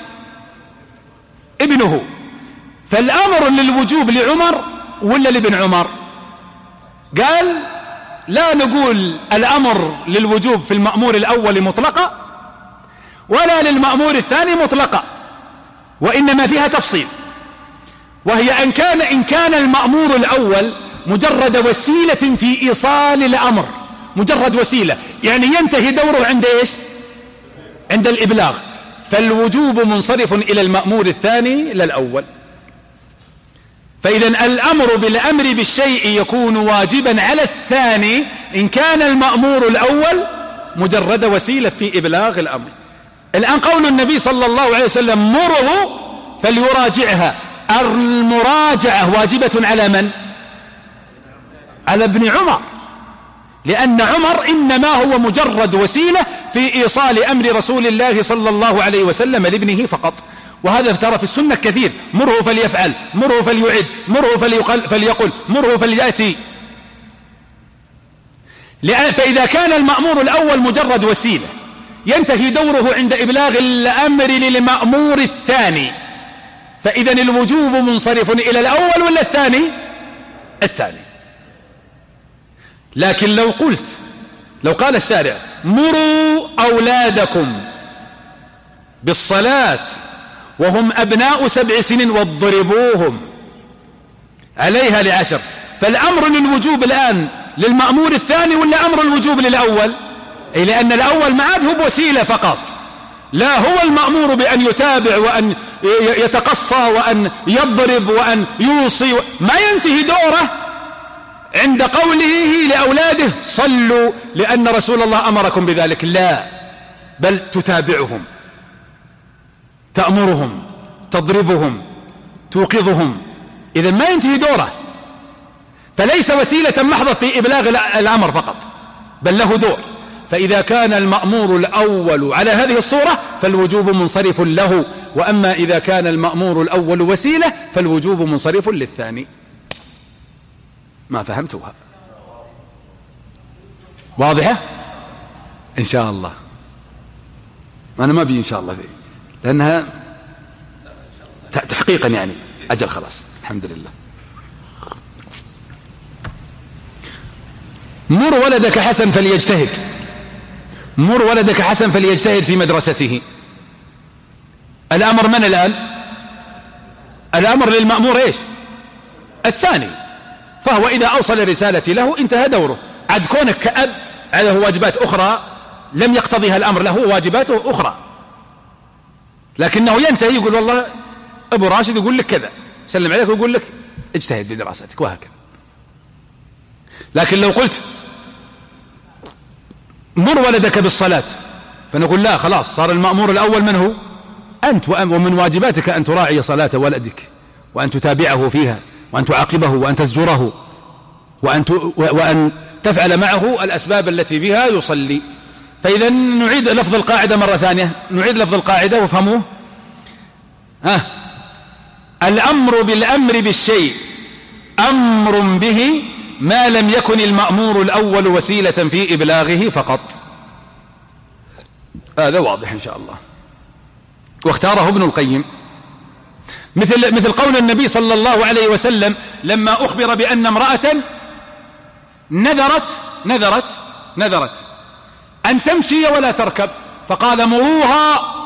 ابنه. فالأمر للوجوب لعمر ولا لابن عمر؟ قال لا نقول الأمر للوجوب في المأمور الأول مطلقة ولا للمأمور الثاني مطلقة، وإنما فيها تفصيل، وهي إن كان المأمور الأول مجرد وسيلة في إيصال الأمر، مجرد وسيلة، يعني ينتهي دوره عند إيش؟ عند الإبلاغ، فالوجوب منصرف إلى المأمور الثاني لا الأول. فإذا الأمر بالأمر بالشيء يكون واجبا على الثاني إن كان المأمور الأول مجرد وسيلة في إبلاغ الأمر. الآن قول النبي صلى الله عليه وسلم مره فليراجعها، المراجعة واجبة على من؟ على ابن عمر، لأن عمر إنما هو مجرد وسيلة في إيصال أمر رسول الله صلى الله عليه وسلم لابنه فقط. وهذا ترى في السنة كثير، مره فليفعل، مره فليعد، مره فليقل، مره فليأتي. فإذا كان المأمور الأول مجرد وسيلة ينتهي دوره عند إبلاغ الأمر للمأمور الثاني، فإذا الوجوب منصرف إلى الأول ولا الثاني؟ الثاني. لكن لو قال الشارع مروا أولادكم بالصلاة وهم أبناء 7 سنين واضربوهم عليها ل10، فالأمر للوجوب الآن للمأمور الثاني ولا أمر الوجوب للأول؟ أي لأن الأول ما عاد هو بوسيلة فقط، لا هو المأمور بأن يتابع وأن يتقصى وأن يضرب وأن يوصي، ما ينتهي دوره عند قوله لأولاده صلوا لأن رسول الله أمركم بذلك، لا، بل تتابعهم، تأمرهم، تضربهم، توقظهم، إذا ما ينتهي دوره، فليس وسيلة محضة في إبلاغ الأمر فقط، بل له دور. فإذا كان المأمور الأول على هذه الصورة فالوجوب منصرف له، وأما إذا كان المأمور الأول وسيلة فالوجوب منصرف للثاني. ما فهمتوها؟ واضحة؟ إن شاء الله. أنا ما بي إن شاء الله ذي لأنها تحقيقا يعني أجل خلاص الحمد لله. مر ولدك حسن فليجتهد، مر ولدك حسن فليجتهد في مدرسته. الأمر من الآن؟ الأمر للمأمور إيش؟ الثاني، فهو إذا أوصل الرسالة له انتهى دوره. عد كونك كأب عليه واجبات أخرى لم يقتضيها الأمر، له واجباته أخرى، لكنه ينتهي يقول والله أبو راشد يقول لك كذا، سلم عليك ويقول لك اجتهد بدراستك وهكذا. لكن لو قلت مر ولدك بالصلاة فنقول لا، خلاص صار المأمور الأول من هو؟ أنت، ومن واجباتك أن تراعي صلاة ولدك وأن تتابعه فيها وأن تعاقبه وأن تزجره وأن تفعل معه الأسباب التي بها يصلي. فإذا نعيد لفظ القاعدة مرة ثانية، نعيد لفظ القاعدة وافهموه. الأمر بالأمر بالشيء أمر به ما لم يكن المأمور الأول وسيلة في إبلاغه فقط. هذا واضح إن شاء الله. واختاره ابن القيم مثل قول النبي صلى الله عليه وسلم لما أخبر بأن امرأة نذرت أن تمشي ولا تركب، فقال مروها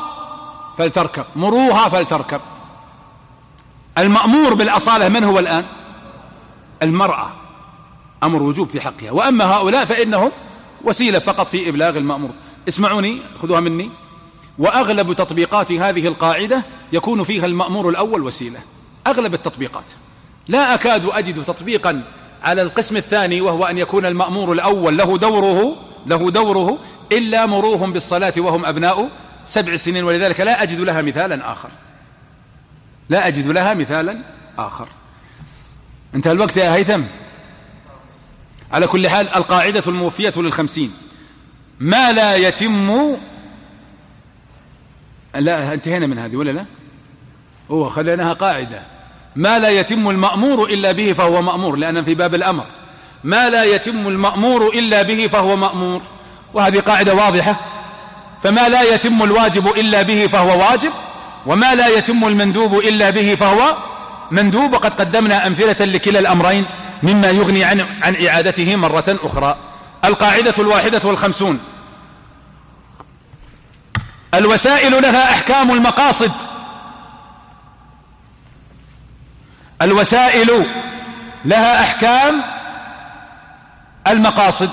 فلتركب. المأمور بالأصالة من هو الآن؟ المرأة، أمر وجوب في حقها، وأما هؤلاء فإنهم وسيلة فقط في إبلاغ المأمور. اسمعوني، خذوها مني، وأغلب تطبيقات هذه القاعدة يكون فيها المأمور الأول وسيلة، أغلب التطبيقات. لا أكاد أجد تطبيقا على القسم الثاني وهو أن يكون المأمور الأول له دوره إلا مروهم بالصلاة وهم أبناء 7 سنين، ولذلك لا أجد لها مثالا آخر. انتهى الوقت يا هيثم. على كل حال القاعدة الموفية ل50 ما لا يتم، لا انتهينا من هذه ولا لا؟ خليناها قاعدة، ما لا يتم المأمور إلا به فهو مأمور، لأن في باب الأمر ما لا يتم المأمور إلا به فهو مأمور، وهذه قاعدة واضحة. فما لا يتم الواجب إلا به فهو واجب، وما لا يتم المندوب إلا به فهو مندوب، وقد قدمنا أمثلة لكلا الأمرين مما يغني عن إعادته مرة أخرى. القاعدة 51 الوسائل لها أحكام المقاصد. الوسائل لها أحكام المقاصد،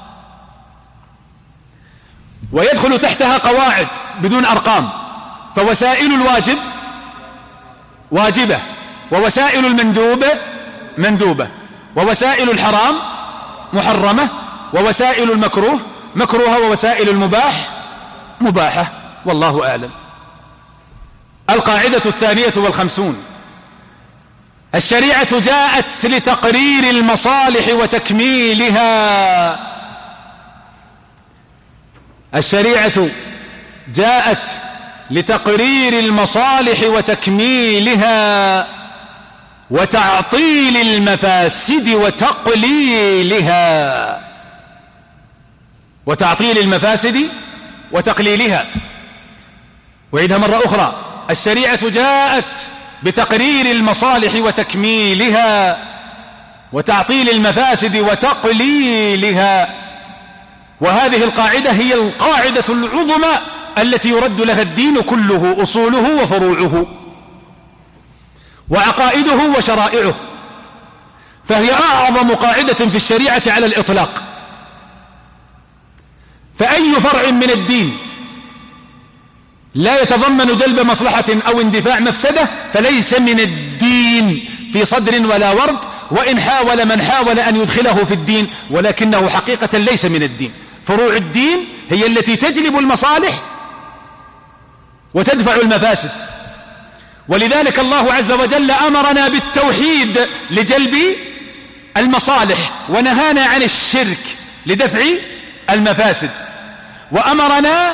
ويدخل تحتها قواعد بدون أرقام. فوسائل الواجب واجبة، ووسائل المندوب مندوبة، ووسائل الحرام محرمة، ووسائل المكروه مكروهة، ووسائل المباح مباحة، والله أعلم. القاعدة 52 الشريعة جاءت لتقرير المصالح وتكميلها. الشريعة جاءت لتقرير المصالح وتكميلها وتعطيل المفاسد وتقليلها. وتعطيل المفاسد وتقليلها. وعيدها مرة أخرى، الشريعة جاءت بتقرير المصالح وتكميلها وتعطيل المفاسد وتقليلها. وهذه القاعدة هي القاعدة العظمى التي يرد لها الدين كله، أصوله وفروعه وعقائده وشرائعه، فهي أعظم قاعدة في الشريعة على الإطلاق. فأي فرع من الدين لا يتضمن جلب مصلحة أو اندفاع مفسدة فليس من الدين في صدر ولا ورد، وإن حاول من حاول أن يدخله في الدين، ولكنه حقيقة ليس من الدين. فروع الدين هي التي تجلب المصالح وتدفع المفاسد. ولذلك الله عز وجل أمرنا بالتوحيد لجلب المصالح، ونهانا عن الشرك لدفع المفاسد، وأمرنا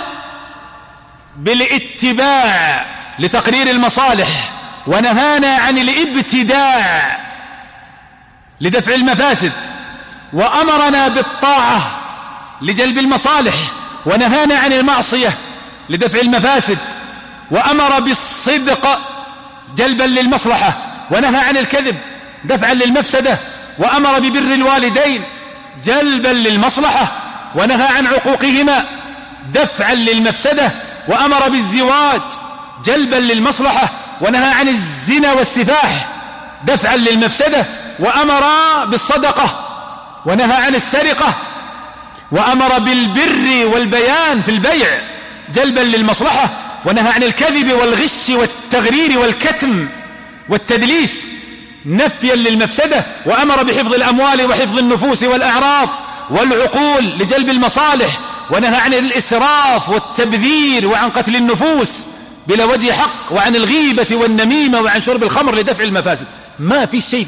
بالاتباع لتقرير المصالح، ونهانا عن الابتداع لدفع المفاسد، وأمرنا بالطاعة لجلب المصالح، ونهانا عن المعصية لدفع المفاسد، وأمر بالصدق جلبا للمصلحة، ونهى عن الكذب دفعا للمفسدة، وأمر ببر الوالدين جلبا للمصلحة، ونهى عن عقوقهما دفعا للمفسدة، وأمر بالزواج جلبا للمصلحة، ونهى عن الزنا والسفاح دفعا للمفسدة، وأمر بالصدقة ونهى عن السرقة، وأمر بالبر والبيان في البيع جلبا للمصلحة، ونهى عن الكذب والغش والتغرير والكتم والتدليس نفيا للمفسدة، وأمر بحفظ الأموال وحفظ النفوس والأعراض والعقول لجلب المصالح، ونهى عن الإسراف والتبذير وعن قتل النفوس بلا وجه حق، وعن الغيبة والنميمة وعن شرب الخمر لدفع المفاسد. ما في شيء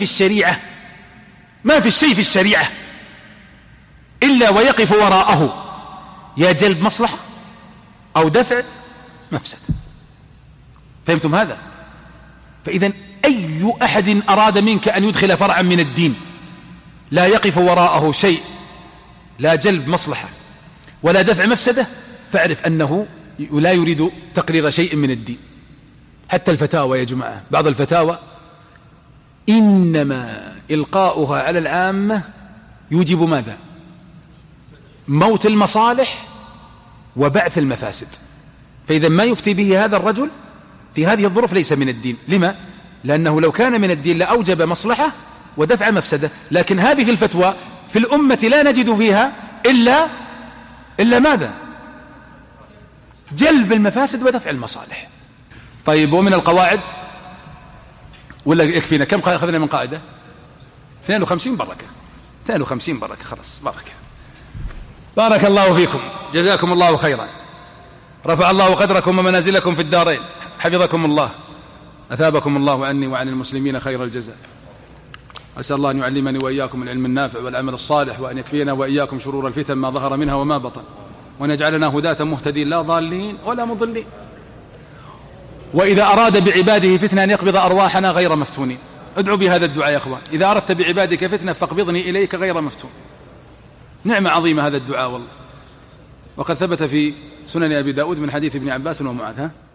في الشريعة إلا ويقف وراءه يا جلب مصلحة أو دفع مفسدة. فهمتم هذا؟ فإذا أي أحد أراد منك أن يدخل فرعا من الدين لا يقف وراءه شيء، لا جلب مصلحة ولا دفع مفسدة، فاعرف أنه لا يريد تقرير شيء من الدين. حتى الفتاوى يا جماعة، بعض الفتاوى إنما إلقاؤها على العامة يوجب ماذا؟ موت المصالح وبعث المفاسد. فإذا ما يفتي به هذا الرجل في هذه الظروف ليس من الدين. لما؟ لأنه لو كان من الدين لأوجب مصلحة ودفع مفسدة، لكن هذه الفتوى في الأمة لا نجد فيها إلا ماذا؟ جلب المفاسد ودفع المصالح. طيب، ومن القواعد ولا يكفينا كم أخذنا من قاعدة؟ 52 بركة، 52 بركة، خلاص بركة. بارك الله فيكم، جزاكم الله خيرا، رفع الله قدركم ومنازلكم في الدارين، حفظكم الله، أثابكم الله عني وعن المسلمين خير الجزاء. أسأل الله أن يعلمني وإياكم العلم النافع والعمل الصالح، وأن يكفينا وإياكم شرور الفتن ما ظهر منها وما بطن، وأن يجعلنا هداة مهتدين لا ضالين ولا مضلين. وإذا أراد بعباده فتنة أن يقبض أرواحنا غير مفتونين. ادعوا بهذا الدعاء يا أخوان: إذا أردت بعبادك فتنة فاقبضني إليك غير مفتون. نعمة عظيمة هذا الدعاء والله. وقد ثبت في سنن أبي داود من حديث ابن عباس ومعاذ.